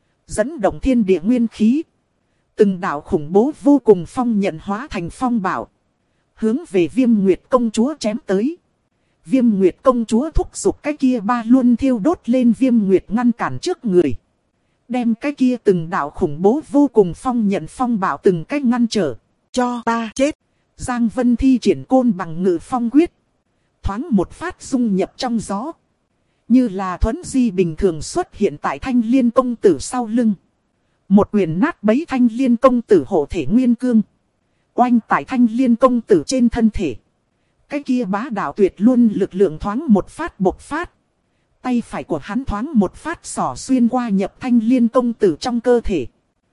Dẫn động thiên địa nguyên khí. Từng đạo khủng bố vô cùng phong nhận hóa thành phong bảo. Hướng về Viêm Nguyệt công chúa chém tới. Viêm Nguyệt công chúa thúc giục cái kia ba luôn thiêu đốt lên Viêm Nguyệt ngăn cản trước người. Đem cái kia từng đạo khủng bố vô cùng phong nhận phong bảo từng cách ngăn trở. Cho ta chết. Giang Vân thi triển côn bằng ngự phong quyết. Thoáng một phát dung nhập trong gió. Như là thuấn di bình thường xuất hiện tại Thanh Liên công tử sau lưng. Một quyền nát bấy Thanh Liên công tử hộ thể nguyên cương. Oanh tại Thanh Liên công tử trên thân thể. Cái kia bá đạo tuyệt luôn lực lượng thoáng một phát bộc phát. Tay phải của hắn thoáng một phát xỏ xuyên qua nhập Thanh Liên công tử trong cơ thể.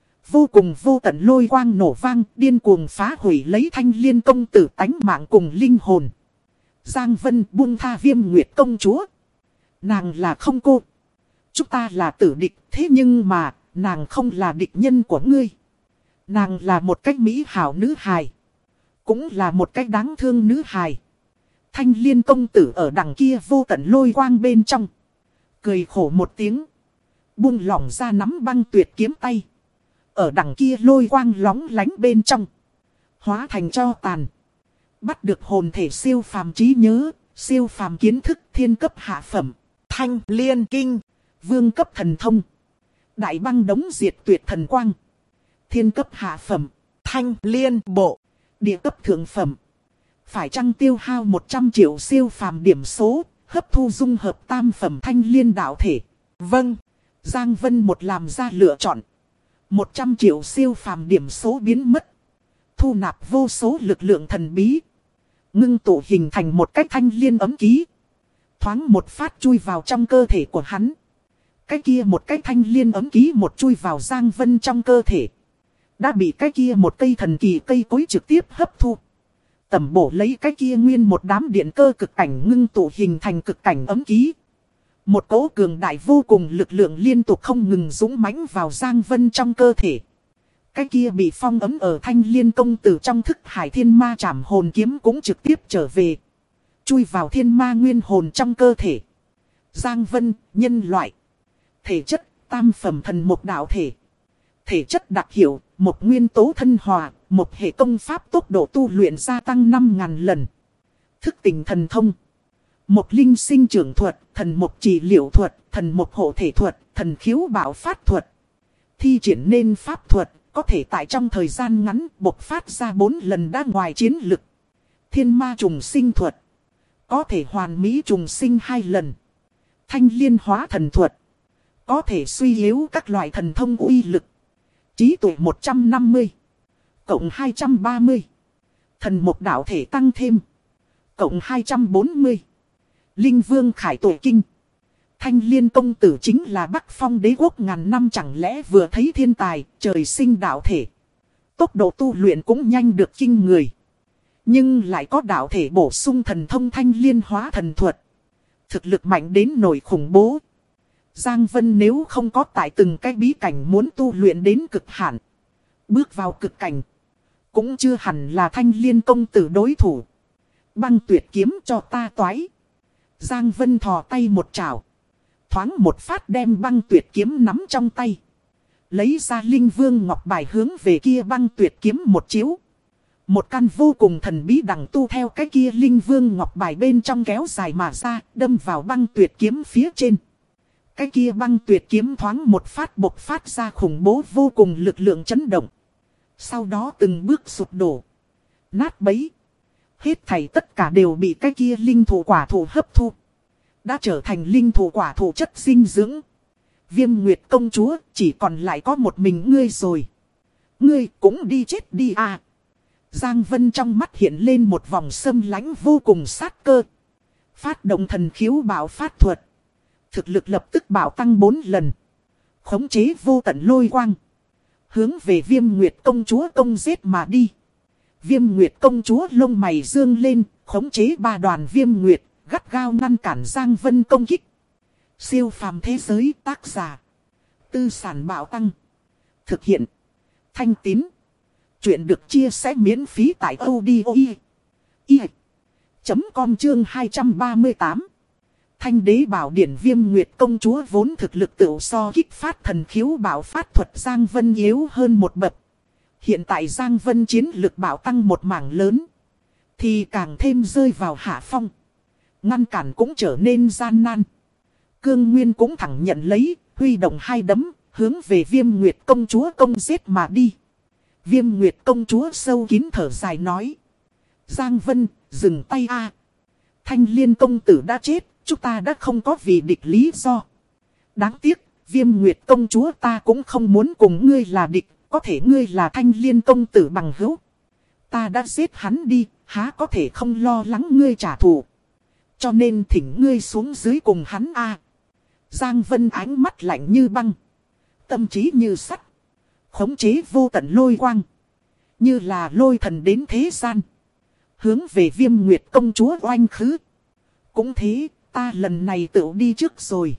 Vô cùng vô tận lôi quang nổ vang, điên cuồng phá hủy lấy Thanh Liên công tử tánh mạng cùng linh hồn. Giang Vân buông tha Viêm Nguyệt công chúa. Nàng là không cô. Chúng ta là tử địch, thế nhưng mà, nàng không là địch nhân của ngươi. Nàng là một cách mỹ hảo nữ hài. Cũng là một cách đáng thương nữ hài. Thanh Liên công tử ở đằng kia vô tận lôi quang bên trong. Cười khổ một tiếng. Buông lỏng ra nắm băng tuyệt kiếm tay. Ở đằng kia lôi quang lóng lánh bên trong. Hóa thành cho tàn. Bắt được hồn thể siêu phàm trí nhớ. Siêu phàm kiến thức thiên cấp hạ phẩm. Thanh Liên kinh. Vương cấp thần thông. Đại băng đống diệt tuyệt thần quang. Thiên cấp hạ phẩm. Thanh Liên bộ. Địa cấp thượng phẩm. Phải chăng tiêu hao 100 triệu siêu phàm điểm số. Hấp thu dung hợp tam phẩm Thanh Liên đạo thể. Vâng. Giang Vân một làm ra lựa chọn. 100 triệu siêu phàm điểm số biến mất. Thu nạp vô số lực lượng thần bí. Ngưng tụ hình thành một cách Thanh Liên ấm ký. Thoáng một phát chui vào trong cơ thể của hắn. Cái kia một cách Thanh Liên ấm ký một chui vào Giang Vân trong cơ thể. Đã bị cái kia một cây thần kỳ cây cối trực tiếp hấp thu. Tẩm bổ lấy cái kia nguyên một đám điện cơ cực cảnh ngưng tụ hình thành cực cảnh ấm ký. Một cỗ cường đại vô cùng lực lượng liên tục không ngừng dũng mãnh vào Giang Vân trong cơ thể. Cái kia bị phong ấm ở Thanh Liên công tử trong thức hải thiên ma trảm hồn kiếm cũng trực tiếp trở về. Chui vào thiên ma nguyên hồn trong cơ thể. Giang Vân, nhân loại. Thể chất, tam phẩm thần một đạo thể. Thể chất đặc hiệu, một nguyên tố thân hòa, một hệ công pháp tốc độ tu luyện gia tăng 5.000 lần. Thức tỉnh thần thông. Một linh sinh trưởng thuật, thần một trị liệu thuật, thần một hộ thể thuật, thần khiếu bảo phát thuật. Thi triển nên pháp thuật, có thể tại trong thời gian ngắn bộc phát ra 4 lần đã ngoài chiến lực. Thiên ma trùng sinh thuật. Có thể hoàn mỹ trùng sinh 2 lần. Thanh liên hóa thần thuật. Có thể suy yếu các loại thần thông uy lực. Trí tuệ 150. Cộng 230. Thần một đạo thể tăng thêm. Cộng 240. Linh vương khải tuệ kinh. Thanh liên công tử chính là Bắc Phong đế quốc ngàn năm, chẳng lẽ vừa thấy thiên tài, trời sinh đạo thể. Tốc độ tu luyện cũng nhanh được kinh người. Nhưng lại có đạo thể bổ sung thần thông thanh liên hóa thần thuật. Thực lực mạnh đến nổi khủng bố. Giang Vân nếu không có tại từng cái bí cảnh muốn tu luyện đến cực hạn. Bước vào cực cảnh. Cũng chưa hẳn là thanh liên công tử đối thủ. Băng tuyệt kiếm cho ta toái. Giang Vân thò tay một chảo. Thoáng một phát đem băng tuyệt kiếm nắm trong tay. Lấy ra linh vương ngọc bài hướng về kia băng tuyệt kiếm một chiếu. Một căn vô cùng thần bí đằng tu theo cái kia linh vương ngọc bài bên trong kéo dài mà ra, đâm vào băng tuyệt kiếm phía trên. Cái kia băng tuyệt kiếm thoáng một phát bộc phát ra khủng bố vô cùng lực lượng chấn động. Sau đó từng bước sụp đổ. Nát bấy. Hết thảy tất cả đều bị cái kia linh thụ quả thụ hấp thu. Đã trở thành linh thụ quả thụ chất dinh dưỡng. Viêm Nguyệt công chúa chỉ còn lại có một mình ngươi rồi. Ngươi cũng đi chết đi à. Giang Vân trong mắt hiện lên một vòng sâm lãnh vô cùng sát cơ. Phát động thần khiếu bạo phát thuật. Thực lực lập tức bạo tăng 4 lần. Khống chế vô tận lôi quang. Hướng về Viêm Nguyệt công chúa công giết mà đi. Viêm Nguyệt công chúa lông mày dương lên, khống chế 3 đoàn Viêm Nguyệt, gắt gao ngăn cản Giang Vân công kích. Siêu phàm thế giới tác giả. Tư sản bạo tăng. Thực hiện. Thanh Tín. Chuyện được chia sẻ miễn phí tại audio.com chương 238. Thanh đế bảo điển Viêm Nguyệt công chúa vốn thực lực tự so kích phát thần khiếu bạo phát thuật Giang Vân yếu hơn một bậc. Hiện tại Giang Vân chiến lực bạo tăng một mảng lớn. Thì càng thêm rơi vào hạ phong. Ngăn cản cũng trở nên gian nan. Cương Nguyên cũng thẳng nhận lấy, huy động 2 đấm, hướng về Viêm Nguyệt công chúa công giết mà đi. Viêm Nguyệt công chúa sâu kín thở dài nói. Giang Vân, dừng tay a. Thanh Liên công tử đã chết, chúng ta đã không có vì địch lý do. Đáng tiếc, Viêm Nguyệt công chúa ta cũng không muốn cùng ngươi là địch, có thể ngươi là Thanh Liên công tử bằng hữu. Ta đã giết hắn đi, há có thể không lo lắng ngươi trả thù. Cho nên thỉnh ngươi xuống dưới cùng hắn a. Giang Vân ánh mắt lạnh như băng. Tâm trí như sắt. Khống chế vô tận lôi quang. Như là lôi thần đến thế gian. Hướng về Viêm Nguyệt công chúa oanh khứ. Cũng thế, ta lần này tự đi trước rồi.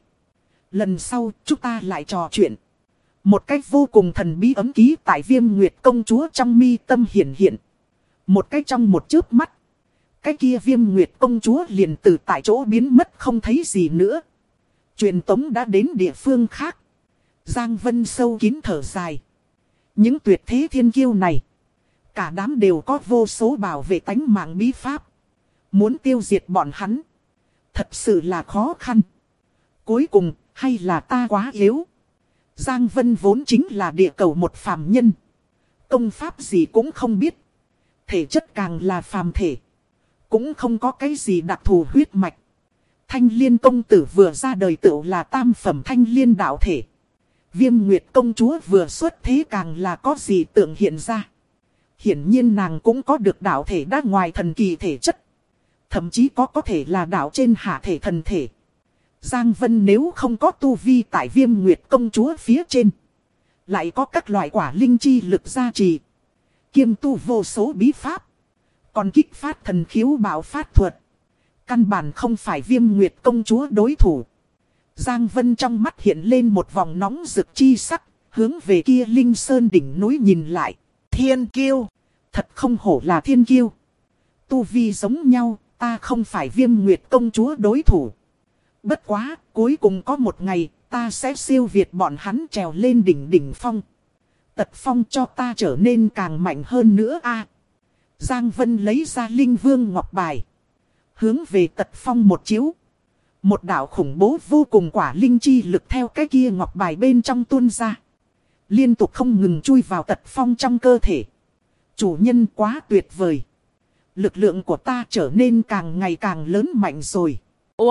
Lần sau chúng ta lại trò chuyện. Một cách vô cùng thần bí ấm ký tại Viêm Nguyệt công chúa trong mi tâm hiển hiện. Một cách trong một chớp mắt. Cái kia Viêm Nguyệt công chúa liền từ tại chỗ biến mất không thấy gì nữa. Truyền tống đã đến địa phương khác. Giang Vân sâu kín thở dài. Những tuyệt thế thiên kiêu này. Cả đám đều có vô số bảo vệ tánh mạng bí pháp. Muốn tiêu diệt bọn hắn. Thật sự là khó khăn. Cuối cùng, hay là ta quá yếu. Giang Vân vốn chính là địa cầu một phàm nhân. Công pháp gì cũng không biết. Thể chất càng là phàm thể. Cũng không có cái gì đặc thù huyết mạch. Thanh Liên công tử vừa ra đời tựu là tam phẩm Thanh Liên đạo thể. Viêm Nguyệt công chúa vừa xuất thế càng là có gì tượng hiện ra. Hiển nhiên nàng cũng có được đạo thể đã ngoài thần kỳ thể chất. Thậm chí có thể là đạo trên hạ thể thần thể. Giang Vân nếu không có tu vi tại Viêm Nguyệt công chúa phía trên. Lại có các loại quả linh chi lực gia trì. Kiêm tu vô số bí pháp. Còn kích phát thần khiếu bạo phát thuật. Căn bản không phải Viêm Nguyệt công chúa đối thủ. Giang Vân trong mắt hiện lên một vòng nóng rực chi sắc. Hướng về kia Linh Sơn đỉnh núi nhìn lại. Thiên kiêu. Thật không hổ là thiên kiêu. Tu vi giống nhau. Ta không phải Viêm Nguyệt công chúa đối thủ. Bất quá, cuối cùng có một ngày, ta sẽ siêu việt bọn hắn trèo lên đỉnh phong. Tật phong cho ta trở nên càng mạnh hơn nữa a. Giang Vân lấy ra Linh Vương Ngọc Bài. Hướng về Tật phong một chiếu. Một đạo khủng bố vô cùng quả linh chi lực theo cái kia Ngọc Bài bên trong tuôn ra. Liên tục không ngừng chui vào Tật phong trong cơ thể. Chủ nhân quá tuyệt vời. Lực lượng của ta trở nên càng ngày càng lớn mạnh rồi.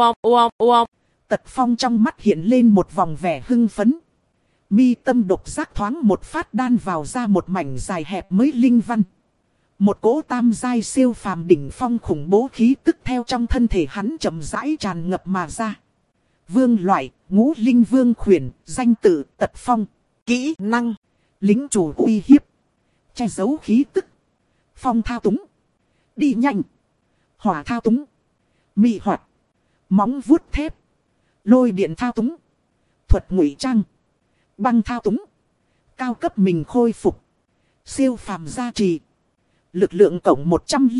Tật phong trong mắt hiện lên một vòng vẻ hưng phấn. Mi tâm độc giác thoáng một phát đan vào ra một mảnh dài hẹp mới linh văn. Một cỗ tam giai siêu phàm đỉnh phong khủng bố khí tức theo trong thân thể hắn chậm rãi tràn ngập mà ra. Vương loại, ngũ linh vương khuyển, danh tự, Tật phong, kỹ năng, lính chủ uy hiếp, che giấu khí tức, phong thao túng, đi nhanh, hỏa thao túng, mị hoạt, móng vuốt thép, lôi điện thao túng, thuật ngụy trang, băng thao túng, cao cấp mình khôi phục, siêu phàm gia trì, lực lượng cộng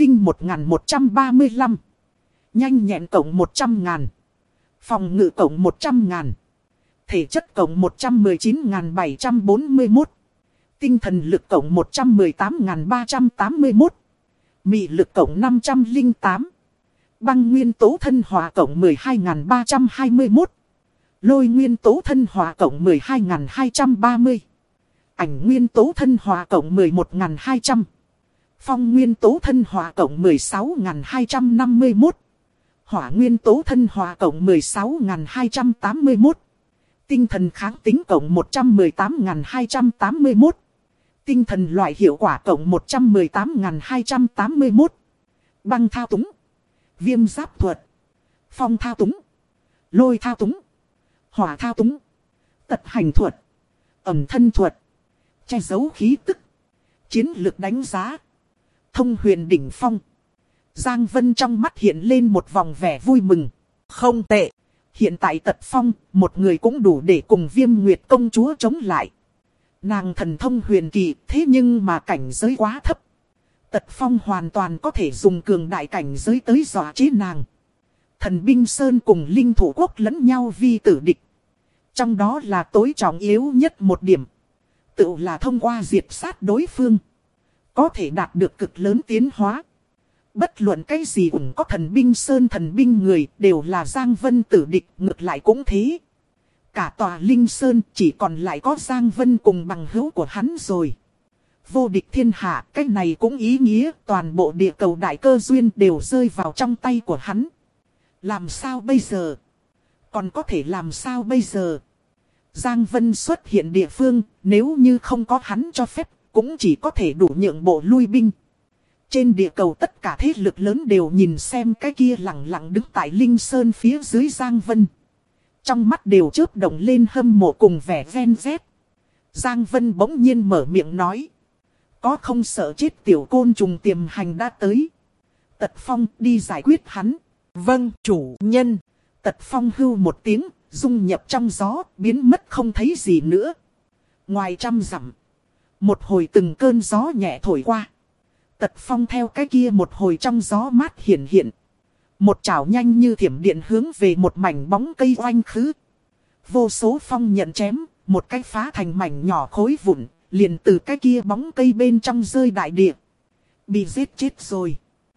101.135, nhanh nhẹn cộng 100.000, phòng ngự cộng 100.000, thể chất cộng 119.741, tinh thần lực cộng 118.381, mị lực cộng 508. Băng nguyên tố thân hòa cộng 12.321. Lôi nguyên tố thân hòa cộng 12.230. Ảnh nguyên tố thân hòa cộng 11.200. Phong nguyên tố thân hòa cộng 16.251. Hỏa nguyên tố thân hòa cộng 16.281. Tinh thần kháng tính cộng 118.281. Tinh thần loại hiệu quả cộng 118.281. Băng thao túng. Viêm giáp thuật. Phong thao túng. Lôi thao túng. Hỏa thao túng. Tật hành thuật. Ẩm thân thuật. Che giấu khí tức. Chiến lược đánh giá. Thông huyền đỉnh phong. Giang Vân trong mắt hiện lên một vòng vẻ vui mừng. Không tệ. Hiện tại Tật Phong, một người cũng đủ để cùng Viêm Nguyệt công chúa chống lại. Nàng thần thông huyền kỳ, thế nhưng mà cảnh giới quá thấp. Tật Phong hoàn toàn có thể dùng cường đại cảnh giới tới dọa chế nàng. Thần binh Sơn cùng linh thủ quốc lẫn nhau vi tử địch. Trong đó là tối trọng yếu nhất một điểm. Tự là thông qua diệt sát đối phương. Có thể đạt được cực lớn tiến hóa. Bất luận cái gì cũng có thần binh Sơn thần binh người đều là Giang Vân tử địch, ngược lại cũng thế. Cả tòa Linh Sơn chỉ còn lại có Giang Vân cùng bằng hữu của hắn rồi. Vô địch thiên hạ, cái này cũng ý nghĩa toàn bộ địa cầu đại cơ duyên đều rơi vào trong tay của hắn. Làm sao bây giờ? Còn có thể làm sao bây giờ? Giang Vân xuất hiện địa phương, nếu như không có hắn cho phép, cũng chỉ có thể đủ nhượng bộ lui binh. Trên địa cầu tất cả thế lực lớn đều nhìn xem cái kia lặng lặng đứng tại Linh Sơn phía dưới Giang Vân. Trong mắt đều chớp động lên hâm mộ cùng vẻ ven vét. Giang Vân bỗng nhiên mở miệng nói. Có không sợ chết tiểu côn trùng tiềm hành đã tới. Tật Phong đi giải quyết hắn. Vâng, chủ nhân. Tật Phong hưu một tiếng, dung nhập trong gió, biến mất không thấy gì nữa. Ngoài trăm dặm, một hồi từng cơn gió nhẹ thổi qua. Tật Phong theo cái kia một hồi trong gió mát hiện hiện. Một chảo nhanh như thiểm điện hướng về một mảnh bóng cây oanh khứ. Vô số phong nhận chém, một cái phá thành mảnh nhỏ khối vụn, liền từ cái kia bóng cây bên trong rơi đại địa. Bị giết chết rồi.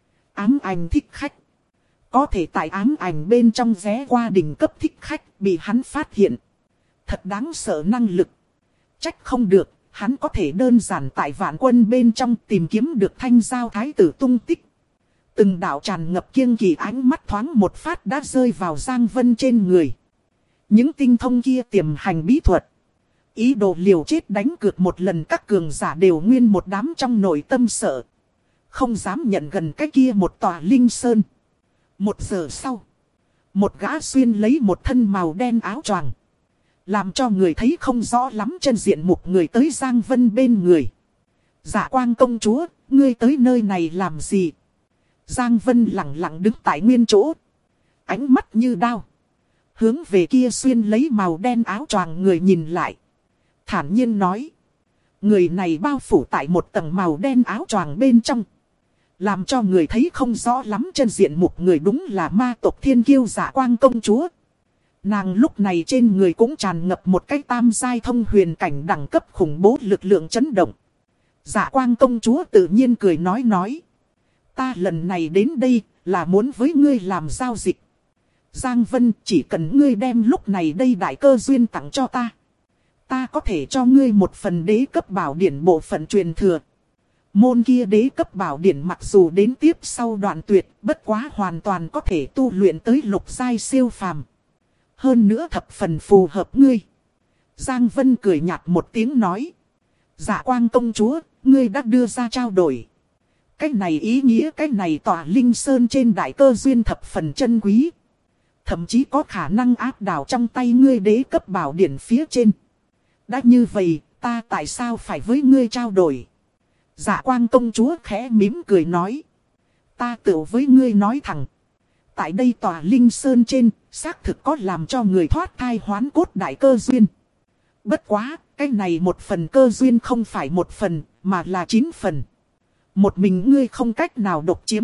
Ám ảnh thích khách. Có thể tại ám ảnh bên trong vé qua đỉnh cấp thích khách bị hắn phát hiện. Thật đáng sợ năng lực. Trách không được, hắn có thể đơn giản tại vạn quân bên trong tìm kiếm được Thanh Giao thái tử tung tích. Từng đạo tràn ngập kiêng kỳ ánh mắt thoáng một phát đã rơi vào Giang Vân trên người. Những tinh thông kia tiềm hành bí thuật. Ý đồ liều chết đánh cược một lần các cường giả đều nguyên một đám trong nội tâm sợ. Không dám nhận gần cái kia một tòa Linh Sơn. 1 giờ sau. Một gã xuyên lấy một thân màu đen áo choàng. Làm cho người thấy không rõ lắm chân diện mục người tới Giang Vân bên người. Dạ Quang công chúa, ngươi tới nơi này làm gì? Giang Vân lặng lặng đứng tại nguyên chỗ. Ánh mắt như đao. Hướng về kia xuyên lấy màu đen áo choàng người nhìn lại. Thản nhiên nói. Người này bao phủ tại một tầng màu đen áo choàng bên trong. Làm cho người thấy không rõ lắm chân diện mục người đúng là ma tộc thiên kiêu Dạ Quang công chúa. Nàng lúc này trên người cũng tràn ngập một cái tam giai thông huyền cảnh đẳng cấp khủng bố lực lượng chấn động. Dạ Quang công chúa tự nhiên cười nói. Ta lần này đến đây là muốn với ngươi làm giao dịch. Giang Vân, chỉ cần ngươi đem lúc này đây đại cơ duyên tặng cho ta. Ta có thể cho ngươi một phần đế cấp bảo điển bộ phận truyền thừa. Môn kia đế cấp bảo điển mặc dù đến tiếp sau đoạn tuyệt, bất quá hoàn toàn có thể tu luyện tới lục giai siêu phàm. Hơn nữa thập phần phù hợp ngươi. Giang Vân cười nhạt một tiếng nói. Dạ Quang công chúa, ngươi đã đưa ra trao đổi. Cái này ý nghĩa cái này tòa Linh Sơn trên đại cơ duyên thập phần chân quý. Thậm chí có khả năng áp đảo trong tay ngươi đế cấp bảo điển phía trên. Đã như vậy, ta tại sao phải với ngươi trao đổi? Dạ Quang công chúa khẽ mím cười nói. Ta tự với ngươi nói thẳng. Tại đây tòa Linh Sơn trên, xác thực có làm cho người thoát thai hoán cốt đại cơ duyên. Bất quá, cái này một phần cơ duyên không phải một phần, mà là 9 phần. Một mình ngươi không cách nào độc chiếm.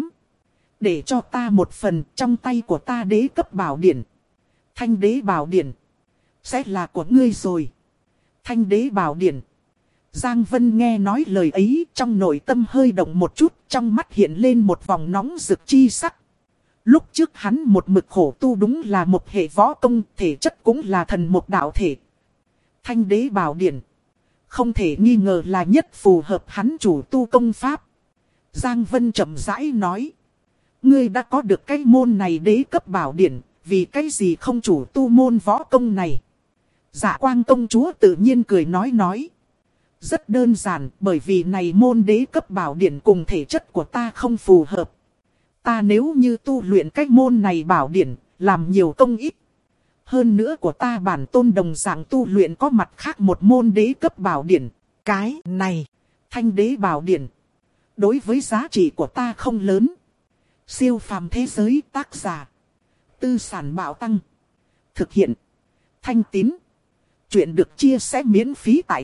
Để cho ta một phần trong tay của ta đế cấp bảo điển. Thanh đế bảo điển. Sẽ là của ngươi rồi. Thanh đế bảo điển. Giang Vân nghe nói lời ấy trong nội tâm hơi động một chút. Trong mắt hiện lên một vòng nóng rực chi sắc. Lúc trước hắn một mực khổ tu đúng là một hệ võ công. Thể chất cũng là thần một đạo thể. Thanh đế bảo điển. Không thể nghi ngờ là nhất phù hợp hắn chủ tu công pháp. Giang Vân chậm rãi nói. Ngươi đã có được cái môn này đế cấp bảo điển, vì cái gì không chủ tu môn võ công này? Dạ Quang công chúa tự nhiên cười nói. Rất đơn giản, bởi vì này môn đế cấp bảo điển cùng thể chất của ta không phù hợp. Ta nếu như tu luyện cái môn này bảo điển, làm nhiều công ít. Hơn nữa của ta bản tôn đồng dạng tu luyện có mặt khác một môn đế cấp bảo điển. Cái này, Thanh đế bảo điển. Đối với giá trị của ta không lớn. Siêu phàm thế giới tác giả. Tư sản bảo tăng. Thực hiện. Thanh Tín. Chuyện được chia sẻ miễn phí tại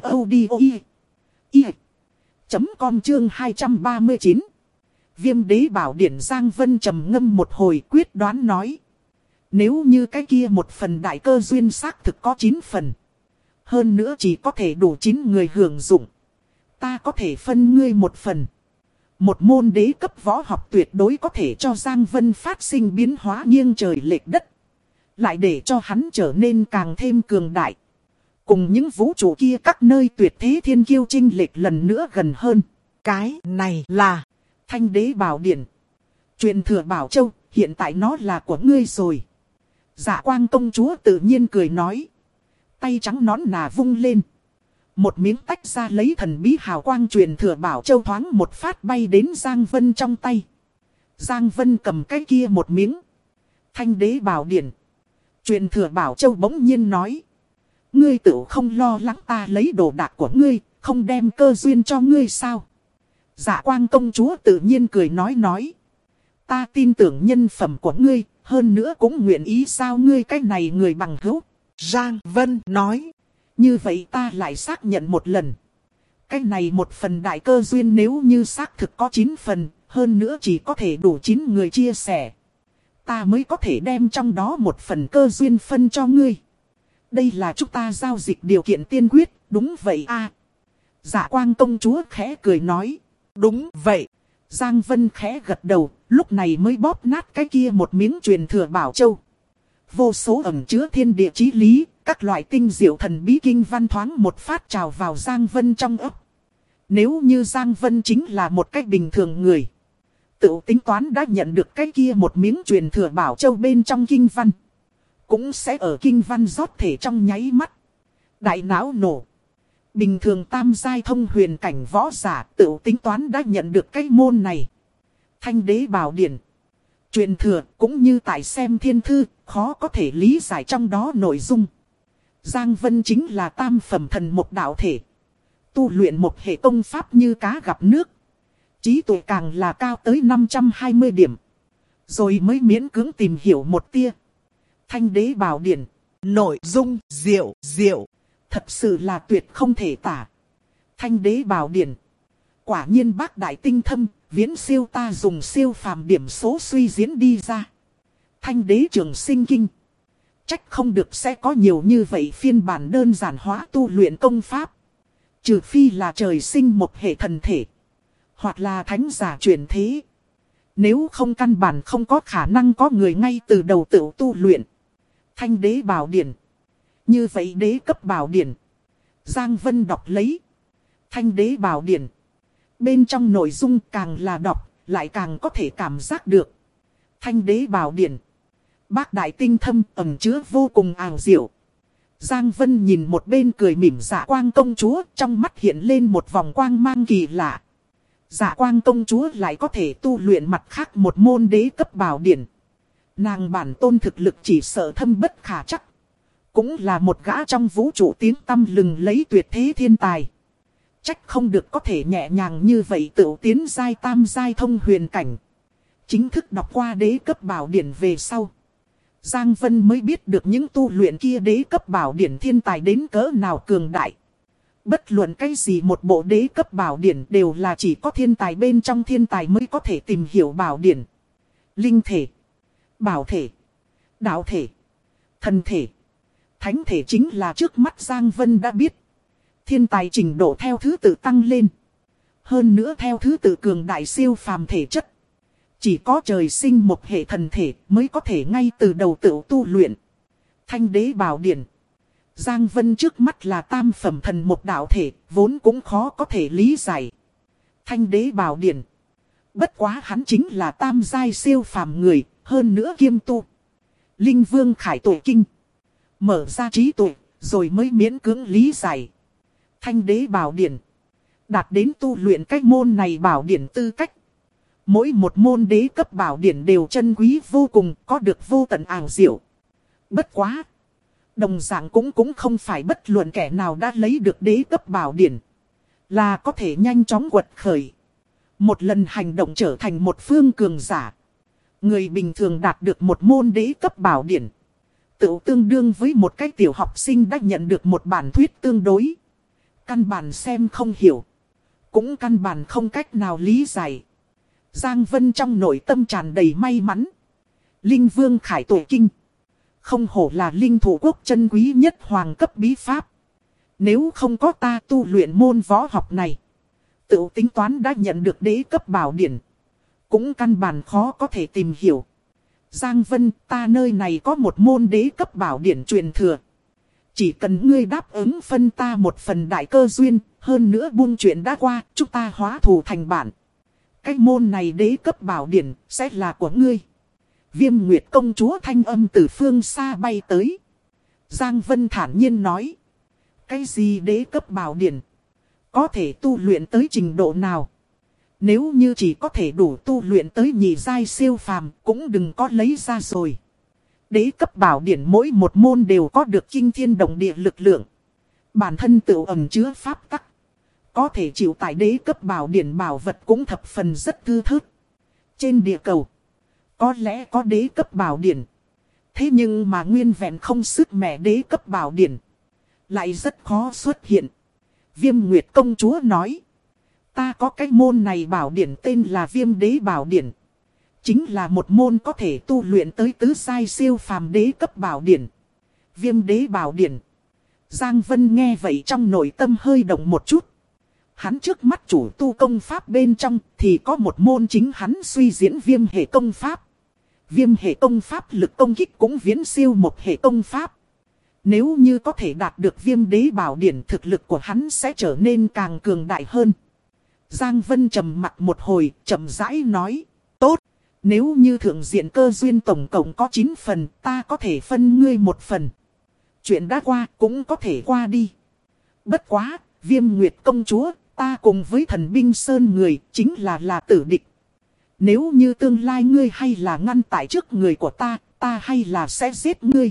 audio.com chương 239. Viêm đế bảo điển. Giang Vân trầm ngâm một hồi quyết đoán nói. Nếu như cái kia một phần đại cơ duyên xác thực có 9 phần. Hơn nữa chỉ có thể đủ 9 người hưởng dụng. Ta có thể phân ngươi một phần. Một môn đế cấp võ học tuyệt đối có thể cho Giang Vân phát sinh biến hóa nghiêng trời lệch đất. Lại để cho hắn trở nên càng thêm cường đại. Cùng những vũ trụ kia các nơi tuyệt thế thiên kiêu chinh lệch lần nữa gần hơn. cái này là Thanh đế bảo điển. Truyền thừa Bảo Châu, hiện tại nó là của ngươi rồi. Dạ Quang công chúa tự nhiên cười nói. Tay trắng nón nà vung lên. Một miếng tách ra lấy thần bí hào quang truyền thừa Bảo Châu thoáng một phát bay đến Giang Vân trong tay. Giang Vân cầm cái kia một miếng. Thanh đế bảo điển. Truyền thừa Bảo Châu bỗng nhiên nói. Ngươi tự không lo lắng ta lấy đồ đạc của ngươi, không đem cơ duyên cho ngươi sao? Dạ Quang công chúa tự nhiên cười nói. Ta tin tưởng nhân phẩm của ngươi, hơn nữa cũng nguyện ý sao ngươi cái này người bằng hữu. Giang Vân nói. Như vậy ta lại xác nhận một lần. Cái này một phần đại cơ duyên nếu như xác thực có 9 phần, hơn nữa chỉ có thể đủ 9 người chia sẻ. Ta mới có thể đem trong đó một phần cơ duyên phân cho ngươi. Đây là chúng ta giao dịch điều kiện tiên quyết, đúng vậy a. Dạ Quang công chúa khẽ cười nói. Đúng vậy. Giang Vân khẽ gật đầu, lúc này mới bóp nát cái kia một miếng truyền thừa Bảo Châu. Vô số ẩn chứa thiên địa chí lý, các loại tinh diệu thần bí kinh văn thoáng một phát trào vào Giang Vân trong ấp. Nếu như Giang Vân chính là một cách bình thường người, tự tính toán đã nhận được cái kia một miếng truyền thừa Bảo Châu bên trong kinh văn. Cũng sẽ ở kinh văn rót thể trong nháy mắt. Đại não nổ. Bình thường tam giai thông huyền cảnh võ giả tự tính toán đã nhận được cái môn này. Thanh đế bảo điển. Truyền thừa cũng như tại xem thiên thư, khó có thể lý giải trong đó nội dung. Giang Vân chính là tam phẩm thần một đạo thể. Tu luyện một hệ công pháp như cá gặp nước. Trí tuệ càng là cao tới 520 điểm. Rồi mới miễn cưỡng tìm hiểu một tia. Thanh đế bảo điển. Nội dung diệu. Thật sự là tuyệt không thể tả. Thanh đế bảo điển. Quả nhiên bác đại tinh thâm, viễn siêu ta dùng siêu phàm điểm số suy diễn đi ra. Thanh đế trường sinh kinh. Trách không được sẽ có nhiều như vậy phiên bản đơn giản hóa tu luyện công pháp. Trừ phi là trời sinh một hệ thần thể. Hoặc là thánh giả chuyển thế. Nếu không căn bản không có khả năng có người ngay từ đầu tự tu luyện. Thanh đế bảo điển. Như vậy đế cấp bảo điển. Giang Vân đọc lấy. Thanh đế bảo điển. Bên trong nội dung càng là đọc, lại càng có thể cảm giác được. Thanh đế bảo điển. Bác đại tinh thâm ẩn chứa vô cùng ảo diệu. Giang Vân nhìn một bên cười mỉm Dạ Quang công chúa, trong mắt hiện lên một vòng quang mang kỳ lạ. Dạ Quang công chúa lại có thể tu luyện mặt khác một môn đế cấp bảo điển. Nàng bản tôn thực lực chỉ sợ thâm bất khả chắc. Cũng là một gã trong vũ trụ tiếng tăm lừng lấy tuyệt thế thiên tài. Trách không được có thể nhẹ nhàng như vậy tự tiến giai tam giai thông huyền cảnh. Chính thức đọc qua đế cấp bảo điển về sau. Giang Vân mới biết được những tu luyện kia đế cấp bảo điển thiên tài đến cỡ nào cường đại. Bất luận cái gì một bộ đế cấp bảo điển đều là chỉ có thiên tài bên trong thiên tài mới có thể tìm hiểu bảo điển. Linh thể, bảo thể, đạo thể, thần thể, thánh thể chính là trước mắt Giang Vân đã biết. Thiên tài trình độ theo thứ tự tăng lên. Hơn nữa theo thứ tự cường đại siêu phàm thể chất. Chỉ có trời sinh một hệ thần thể mới có thể ngay từ đầu tự tu luyện. Thanh đế bảo điển. Giang Vân trước mắt là tam phẩm thần một đạo thể, vốn cũng khó có thể lý giải. Thanh đế bảo điển. Bất quá hắn chính là tam giai siêu phàm người, hơn nữa kiêm tu. Linh vương khải tuệ kinh. Mở ra trí tuệ, rồi mới miễn cưỡng lý giải. Thanh đế bảo điển. Đạt đến tu luyện cách môn này bảo điển tư cách. Mỗi một môn đế cấp bảo điển đều chân quý vô cùng, có được vô tận ảo diệu. Bất quá. Đồng dạng cũng không phải bất luận kẻ nào đã lấy được đế cấp bảo điển. Là có thể nhanh chóng quật khởi. Một lần hành động trở thành một phương cường giả. Người bình thường đạt được một môn đế cấp bảo điển. Tự tương đương với một cái tiểu học sinh đã nhận được một bản thuyết tương đối. Căn bản xem không hiểu. Cũng căn bản không cách nào lý giải. Giang Vân trong nội tâm tràn đầy may mắn. Linh vương khải tuệ kinh. Không hổ là linh thủ quốc chân quý nhất hoàng cấp bí pháp. Nếu không có ta tu luyện môn võ học này. Tự tính toán đã nhận được đế cấp bảo điển. Cũng căn bản khó có thể tìm hiểu. Giang Vân, ta nơi này có một môn đế cấp bảo điển truyền thừa. Chỉ cần ngươi đáp ứng phân ta một phần đại cơ duyên, hơn nữa buông chuyện đã qua, chúng ta hóa thù thành bạn. Cái môn này đế cấp bảo điển sẽ là của ngươi. Viêm Nguyệt công chúa thanh âm từ phương xa bay tới. Giang Vân thản nhiên nói. Cái gì đế cấp bảo điển? Có thể tu luyện tới trình độ nào? Nếu như chỉ có thể đủ tu luyện tới nhị giai siêu phàm, cũng đừng có lấy ra rồi. Đế cấp bảo điển mỗi một môn đều có được kinh thiên động địa lực lượng. Bản thân tự ẩn chứa pháp tắc. Có thể chịu tại đế cấp bảo điển bảo vật cũng thập phần rất thư thớt. Trên địa cầu, có lẽ có đế cấp bảo điển. Thế nhưng mà nguyên vẹn không sức mẻ đế cấp bảo điển. Lại rất khó xuất hiện. Viêm Nguyệt công chúa nói. Ta có cái môn này bảo điển tên là Viêm đế bảo điển. Chính là một môn có thể tu luyện tới tứ giai siêu phàm đế cấp bảo điển. Viêm đế bảo điển. Giang Vân nghe vậy trong nội tâm hơi động một chút. Hắn trước mắt chủ tu công pháp bên trong thì có một môn chính hắn suy diễn viêm hệ công pháp. Viêm hệ công pháp lực công kích cũng viễn siêu một hệ công pháp. Nếu như có thể đạt được viêm đế bảo điển, thực lực của hắn sẽ trở nên càng cường đại hơn. Giang Vân trầm mặt một hồi, chậm rãi nói. Tốt, nếu như thượng diện cơ duyên tổng cộng có 9 phần, ta có thể phân ngươi một phần. Chuyện đã qua cũng có thể qua đi. Bất quá, Viêm Nguyệt công chúa, ta cùng với thần binh sơn người chính là tử địch. Nếu như tương lai ngươi hay là ngăn tại trước người của ta hay là sẽ giết ngươi.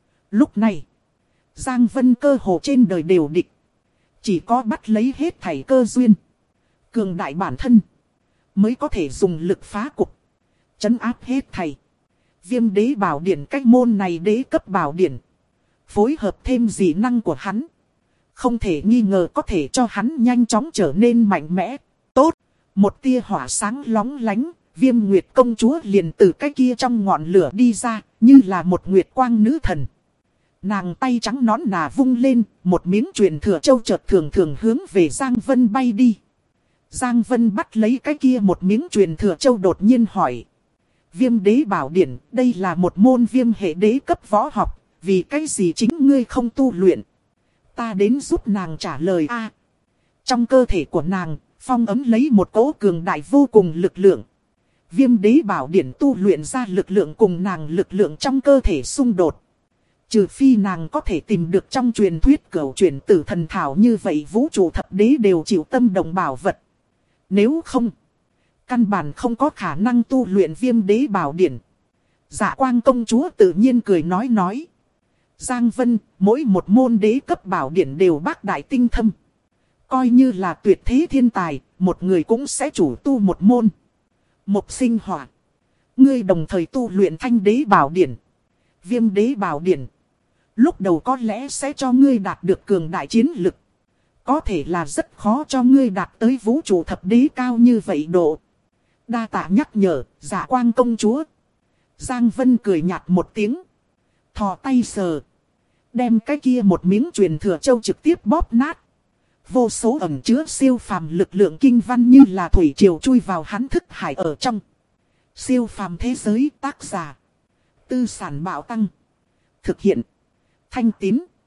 Lúc này, Giang Vân cơ hồ trên đời đều địch. Chỉ có bắt lấy hết thảy cơ duyên. Cường đại bản thân mới có thể dùng lực phá cục. Trấn áp hết thảy. Viêm đế bảo điển cách môn này đế cấp bảo điển. Phối hợp thêm dị năng của hắn. Không thể nghi ngờ có thể cho hắn nhanh chóng trở nên mạnh mẽ. Tốt. Một tia hỏa sáng lóng lánh. Viêm Nguyệt công chúa liền từ cái kia trong ngọn lửa đi ra. Như là một nguyệt quang nữ thần. Nàng tay trắng nón nà vung lên. Một miếng truyền thừa châu chợt thường thường hướng về Giang Vân bay đi. Giang Vân bắt lấy cái kia một miếng truyền thừa châu đột nhiên hỏi. Viêm đế bảo điển, đây là một môn viêm hệ đế cấp võ học. Vì cái gì chính ngươi không tu luyện? Ta đến giúp nàng trả lời a. Trong cơ thể của nàng, phong ấm lấy một cỗ cường đại vô cùng lực lượng. Viêm đế bảo điển tu luyện ra lực lượng cùng nàng lực lượng trong cơ thể xung đột. Trừ phi nàng có thể tìm được trong truyền thuyết cửu chuyển tử thần thảo như vậy vũ trụ thập đế đều chịu tâm đồng bảo vật. Nếu không, căn bản không có khả năng tu luyện viêm đế bảo điển. Dạ Quang công chúa tự nhiên cười nói. Giang Vân, mỗi một môn đế cấp bảo điển đều bác đại tinh thâm. Coi như là tuyệt thế thiên tài, một người cũng sẽ chủ tu một môn. Mộc sinh hỏa. Ngươi đồng thời tu luyện thanh đế bảo điển. Viêm đế bảo điển. Lúc đầu có lẽ sẽ cho ngươi đạt được cường đại chiến lực. Có thể là rất khó cho ngươi đạt tới vũ trụ thập đế cao như vậy độ. Đa tạ nhắc nhở, Dạ Quang công chúa. Giang Vân cười nhạt một tiếng. Thò tay sờ. Đem cái kia một miếng truyền thừa châu trực tiếp bóp nát. Vô số ẩn chứa siêu phàm lực lượng kinh văn như là thủy triều chui vào hắn thức hải ở trong. Siêu phàm thế giới tác giả. Tư sản bảo tăng. Thực hiện. Thanh Tín.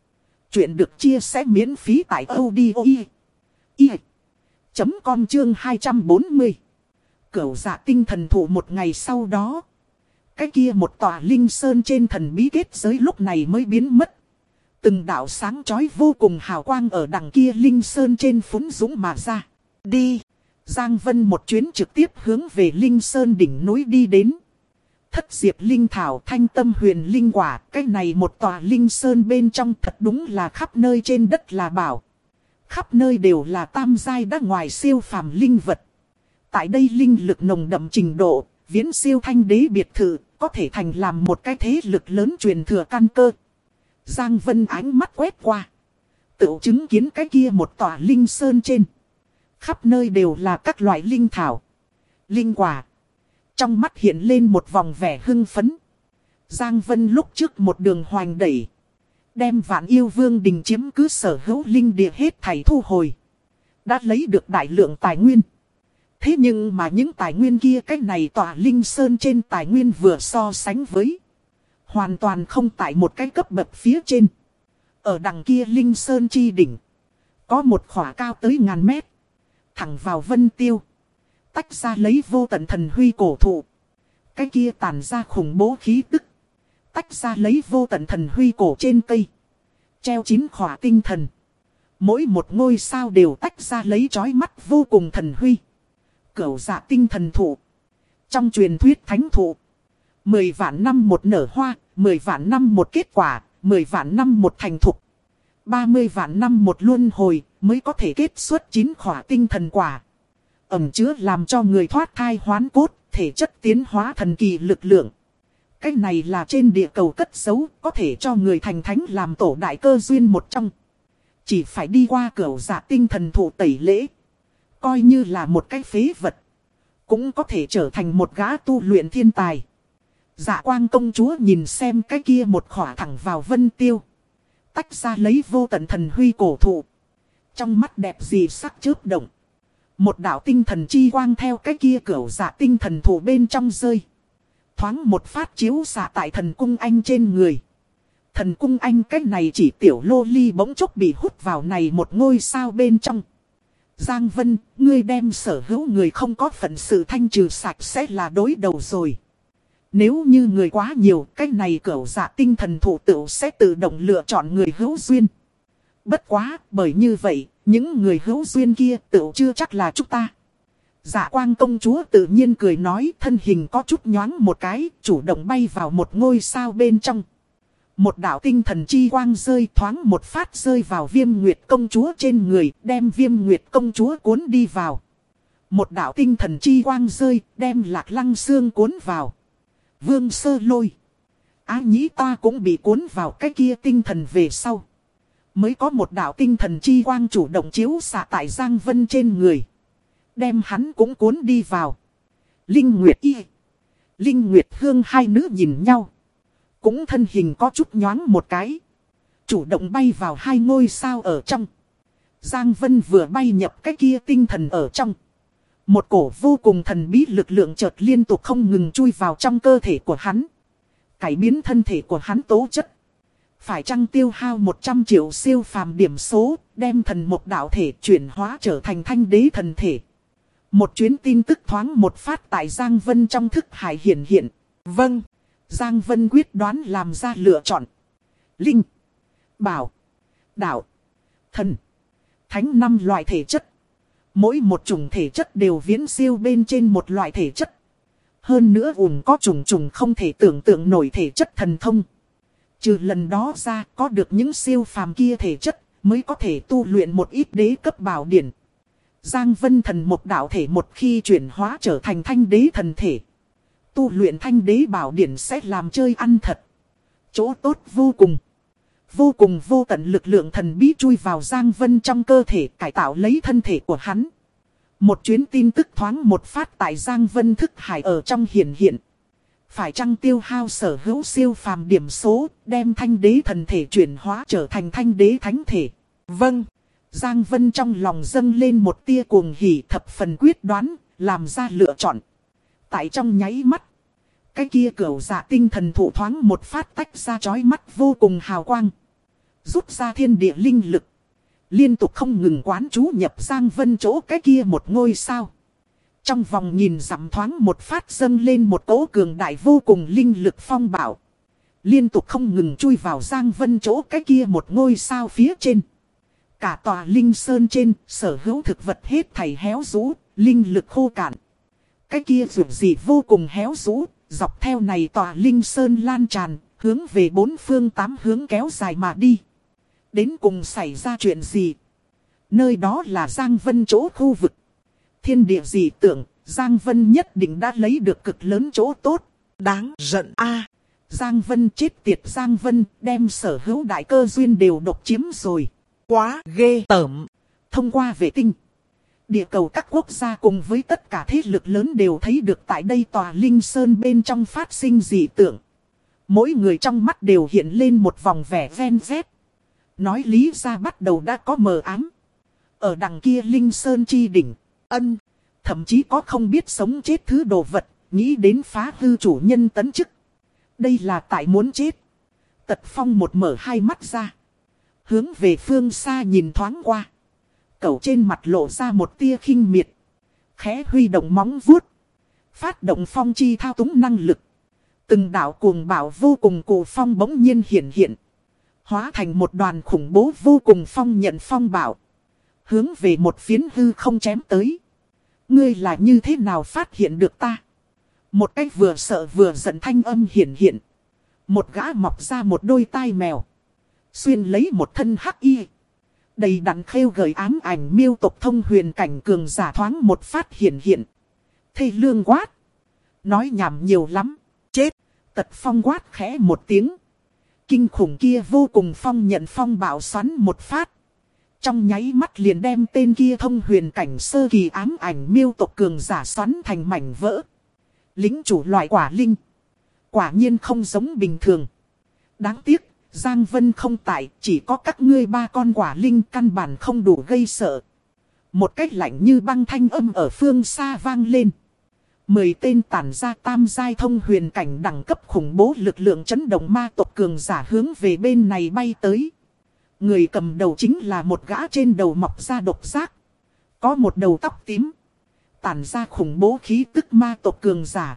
Chuyện được chia sẻ miễn phí tại audio.com chương 240. Cửu Dạ Tinh Thần Thụ. Một ngày sau đó, cái kia một tòa linh sơn trên thần bí kết giới lúc này mới biến mất. Từng đạo sáng chói vô cùng hào quang ở đằng kia linh sơn trên phúng dũng mà ra. Đi! Giang Vân một chuyến trực tiếp hướng về linh sơn đỉnh núi đi đến. Thất diệp linh thảo, thanh tâm huyền linh quả, cái này một tòa linh sơn bên trong thật đúng là khắp nơi trên đất là bảo. Khắp nơi đều là tam giai đã ngoài siêu phàm linh vật. Tại đây linh lực nồng đậm trình độ, viễn siêu thanh đế biệt thự, có thể thành làm một cái thế lực lớn truyền thừa căn cơ. Giang Vân ánh mắt quét qua, tự chứng kiến cái kia một tòa linh sơn trên. Khắp nơi đều là các loại linh thảo, linh quả. Trong mắt hiện lên một vòng vẻ hưng phấn. Giang Vân lúc trước một đường hoành đẩy, đem Vạn Yêu Vương đình chiếm cứ sở hữu linh địa hết thảy thu hồi. Đã lấy được đại lượng tài nguyên. Thế nhưng mà những tài nguyên kia, cái này tòa linh sơn trên tài nguyên vừa so sánh với, hoàn toàn không tại một cái cấp bậc phía trên. Ở đằng kia linh sơn chi đỉnh, có một khỏa cao tới ngàn mét, thẳng vào vân tiêu. Tách ra lấy vô tận thần huy cổ thụ. Cái kia tản ra khủng bố khí tức. Tách ra lấy vô tận thần huy cổ trên cây. Treo 9 khỏa tinh thần. Mỗi một ngôi sao đều tách ra lấy chói mắt vô cùng thần huy. Cửu Dạ Tinh Thần Thụ. Trong truyền thuyết thánh thụ, 10 vạn năm một nở hoa, 10 vạn năm một kết quả, 10 vạn năm một thành thục, 30 vạn năm một luân hồi mới có thể kết xuất 9 khỏa tinh thần quả. Ẩn chứa làm cho người thoát thai hoán cốt, thể chất tiến hóa thần kỳ lực lượng. Cái này là trên địa cầu cất giấu, có thể cho người thành thánh làm tổ đại cơ duyên một trong. Chỉ phải đi qua Cửu Dạ Tinh Thần Thụ tẩy lễ, coi như là một cái phế vật, cũng có thể trở thành một gã tu luyện thiên tài. Dạ Quang công chúa nhìn xem cái kia một khỏa thẳng vào vân tiêu, tách ra lấy vô tận thần huy cổ thụ. Trong mắt đẹp gì sắc chớp động. Một đạo tinh thần chi quang theo cái kia Cửu Dạ Tinh Thần Thụ bên trong rơi. Thoáng một phát chiếu xạ tại thần cung anh trên người. Thần cung anh cái này chỉ tiểu lô ly bỗng chốc bị hút vào này một ngôi sao bên trong. Giang Vân, ngươi đem sở hữu người không có phận sự thanh trừ sạch sẽ là đối đầu rồi. Nếu như người quá nhiều, cái này Cửu Dạ Tinh Thần Thụ tự sẽ tự động lựa chọn người hữu duyên. Bất quá, bởi như vậy, những người hữu duyên kia tự chưa chắc là chúng ta. Dạ Quang công chúa tự nhiên cười nói, thân hình có chút nhoáng một cái, chủ động bay vào một ngôi sao bên trong. Một đạo tinh thần chi quang rơi thoáng một phát rơi vào Viêm Nguyệt công chúa trên người, đem Viêm Nguyệt công chúa cuốn đi vào. Một đạo tinh thần chi quang rơi, đem Lạc Lăng Xương cuốn vào. Vương Sơ Lôi, Á Nhĩ ta cũng bị cuốn vào cái kia tinh thần về sau. Mới có một đạo tinh thần chi quang chủ động chiếu xạ tại Giang Vân trên người, đem hắn cũng cuốn đi vào. Linh Nguyệt Y, Linh Nguyệt Hương hai nữ nhìn nhau, cũng thân hình có chút nhoáng một cái, chủ động bay vào hai ngôi sao ở trong. Giang Vân vừa bay nhập cái kia tinh thần ở trong, một cổ vô cùng thần bí lực lượng chợt liên tục không ngừng chui vào trong cơ thể của hắn, cải biến thân thể của hắn tố chất. Phải chăng tiêu hao 100 triệu siêu phàm điểm số, đem thần một đạo thể chuyển hóa trở thành thanh đế thần thể. Một chuyến tin tức thoáng một phát tại Giang Vân trong thức hải hiện hiện. Vâng, Giang Vân quyết đoán làm ra lựa chọn. Linh, bảo, đạo, thần, thánh 5 loại thể chất. Mỗi một chủng thể chất đều viễn siêu bên trên một loại thể chất. Hơn nữa có chủng không thể tưởng tượng nổi thể chất thần thông. Trừ lần đó ra, có được những siêu phàm kia thể chất, mới có thể tu luyện một ít đế cấp bảo điển. Giang Vân thần một đạo thể một khi chuyển hóa trở thành thanh đế thần thể, tu luyện thanh đế bảo điển sẽ làm chơi ăn thật. Chỗ tốt vô cùng. Vô cùng vô tận lực lượng thần bí chui vào Giang Vân trong cơ thể, cải tạo lấy thân thể của hắn. Một chuyến tin tức thoáng một phát tại Giang Vân thức hải ở trong hiện. Phải chăng tiêu hao sở hữu siêu phàm điểm số, đem thanh đế thần thể chuyển hóa trở thành thanh đế thánh thể? Vâng. Giang Vân trong lòng dâng lên một tia cuồng hỉ, thập phần quyết đoán, làm ra lựa chọn. Tại trong nháy mắt, cái kia Cửu Dạ Tinh Thần Thụ thoáng một phát tách ra chói mắt vô cùng hào quang. Rút ra thiên địa linh lực. Liên tục không ngừng quán chú nhập Giang Vân chỗ cái kia một ngôi sao. Trong vòng nhìn dặm thoáng một phát dâng lên một cỗ cường đại vô cùng linh lực phong bạo. Liên tục không ngừng chui vào Giang Vân chỗ cái kia một ngôi sao phía trên. Cả tòa linh sơn trên sở hữu thực vật hết thảy héo rũ, linh lực khô cạn. Cái kia dù gì vô cùng héo rũ, dọc theo này tòa linh sơn lan tràn, hướng về bốn phương tám hướng kéo dài mà đi. Đến cùng xảy ra chuyện gì? Nơi đó là Giang Vân chỗ khu vực. Thiên địa dị tưởng, Giang Vân nhất định đã lấy được cực lớn chỗ tốt. Đáng giận a. Giang Vân chết tiệt, Giang Vân đem sở hữu đại cơ duyên đều độc chiếm rồi. Quá ghê tởm. Thông qua vệ tinh, địa cầu các quốc gia cùng với tất cả thế lực lớn đều thấy được tại đây tòa linh sơn bên trong phát sinh dị tượng. Mỗi người trong mắt đều hiện lên một vòng vẻ ven vét. Nói lý ra bắt đầu đã có mờ ám. Ở đằng kia linh sơn chi đỉnh, thậm chí có không biết sống chết thứ đồ vật, nghĩ đến phá hư chủ nhân tấn chức. Đây là tại muốn chết. Tật Phong một mở hai mắt ra, hướng về phương xa nhìn thoáng qua. Cẩu trên mặt lộ ra một tia khinh miệt. Khẽ huy động móng vuốt, phát động phong chi thao túng năng lực. Từng đạo cuồng bạo vô cùng cổ phong bỗng nhiên hiện hiện. Hóa thành một đoàn khủng bố vô cùng phong nhận phong bạo. Hướng về một phiến hư không chém tới. Ngươi là như thế nào phát hiện được ta? Một cách vừa sợ vừa giận thanh âm hiện hiện. Một gã mọc ra một đôi tai mèo. Xuyên lấy một thân hắc y. Đầy đặn khêu gợi ám ảnh miêu tộc thông huyền cảnh cường giả thoáng một phát hiện hiện. Thê lương quát. Nói nhảm nhiều lắm. Chết. Tật Phong quát khẽ một tiếng. Kinh khủng kia vô cùng phong nhận phong bạo xoắn một phát. Trong nháy mắt liền đem tên kia thông huyền cảnh sơ kỳ ám ảnh miêu tộc cường giả xoắn thành mảnh vỡ. Lính chủ loại quả linh. Quả nhiên không giống bình thường. Đáng tiếc, Giang Vân không tại, chỉ có các ngươi ba con quả linh căn bản không đủ gây sợ. Một cách lạnh như băng thanh âm ở phương xa vang lên. 10 tên tản ra tam giai thông huyền cảnh đẳng cấp khủng bố lực lượng chấn động ma tộc cường giả hướng về bên này bay tới. Người cầm đầu chính là một gã trên đầu mọc ra độc giác. Có một đầu tóc tím. Tản ra khủng bố khí tức ma tộc cường giả.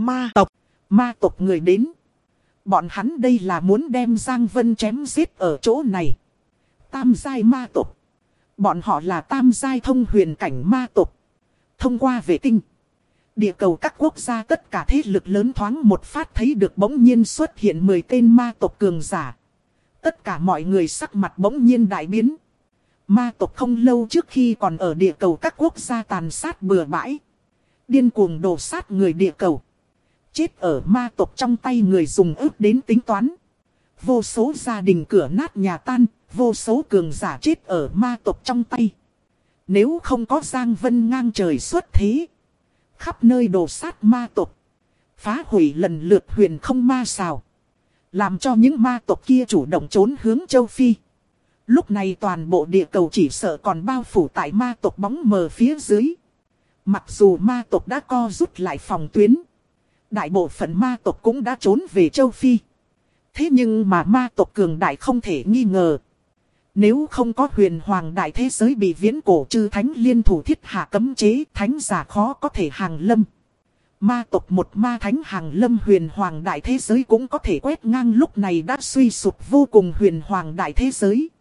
Ma tộc người đến. Bọn hắn đây là muốn đem Giang Vân chém giết ở chỗ này. Tam giai ma tộc. Bọn họ là tam giai thông huyền cảnh ma tộc. Thông qua vệ tinh, địa cầu các quốc gia tất cả thế lực lớn thoáng một phát thấy được bỗng nhiên xuất hiện 10 tên ma tộc cường giả. Tất cả mọi người sắc mặt bỗng nhiên đại biến. Ma tộc không lâu trước khi còn ở địa cầu các quốc gia tàn sát bừa bãi. Điên cuồng đổ sát người địa cầu. Chết ở ma tộc trong tay người dùng ước đến tính toán. Vô số gia đình cửa nát nhà tan, vô số cường giả chết ở ma tộc trong tay. Nếu không có Giang Vân ngang trời xuất thế, khắp nơi đổ sát ma tộc, phá hủy lần lượt huyền không ma sào, làm cho những ma tộc kia chủ động trốn hướng châu Phi. Lúc này toàn bộ địa cầu chỉ sợ còn bao phủ tại ma tộc bóng mờ phía dưới. Mặc dù ma tộc đã co rút lại phòng tuyến, đại bộ phận ma tộc cũng đã trốn về châu Phi. Thế nhưng mà ma tộc cường đại không thể nghi ngờ. Nếu không có huyền hoàng đại thế giới bị viễn cổ chư thánh liên thủ thiết hạ cấm chế, thánh giả khó có thể hàng lâm. Ma tộc một ma thánh hàng lâm huyền hoàng đại thế giới cũng có thể quét ngang lúc này đã suy sụp vô cùng huyền hoàng đại thế giới.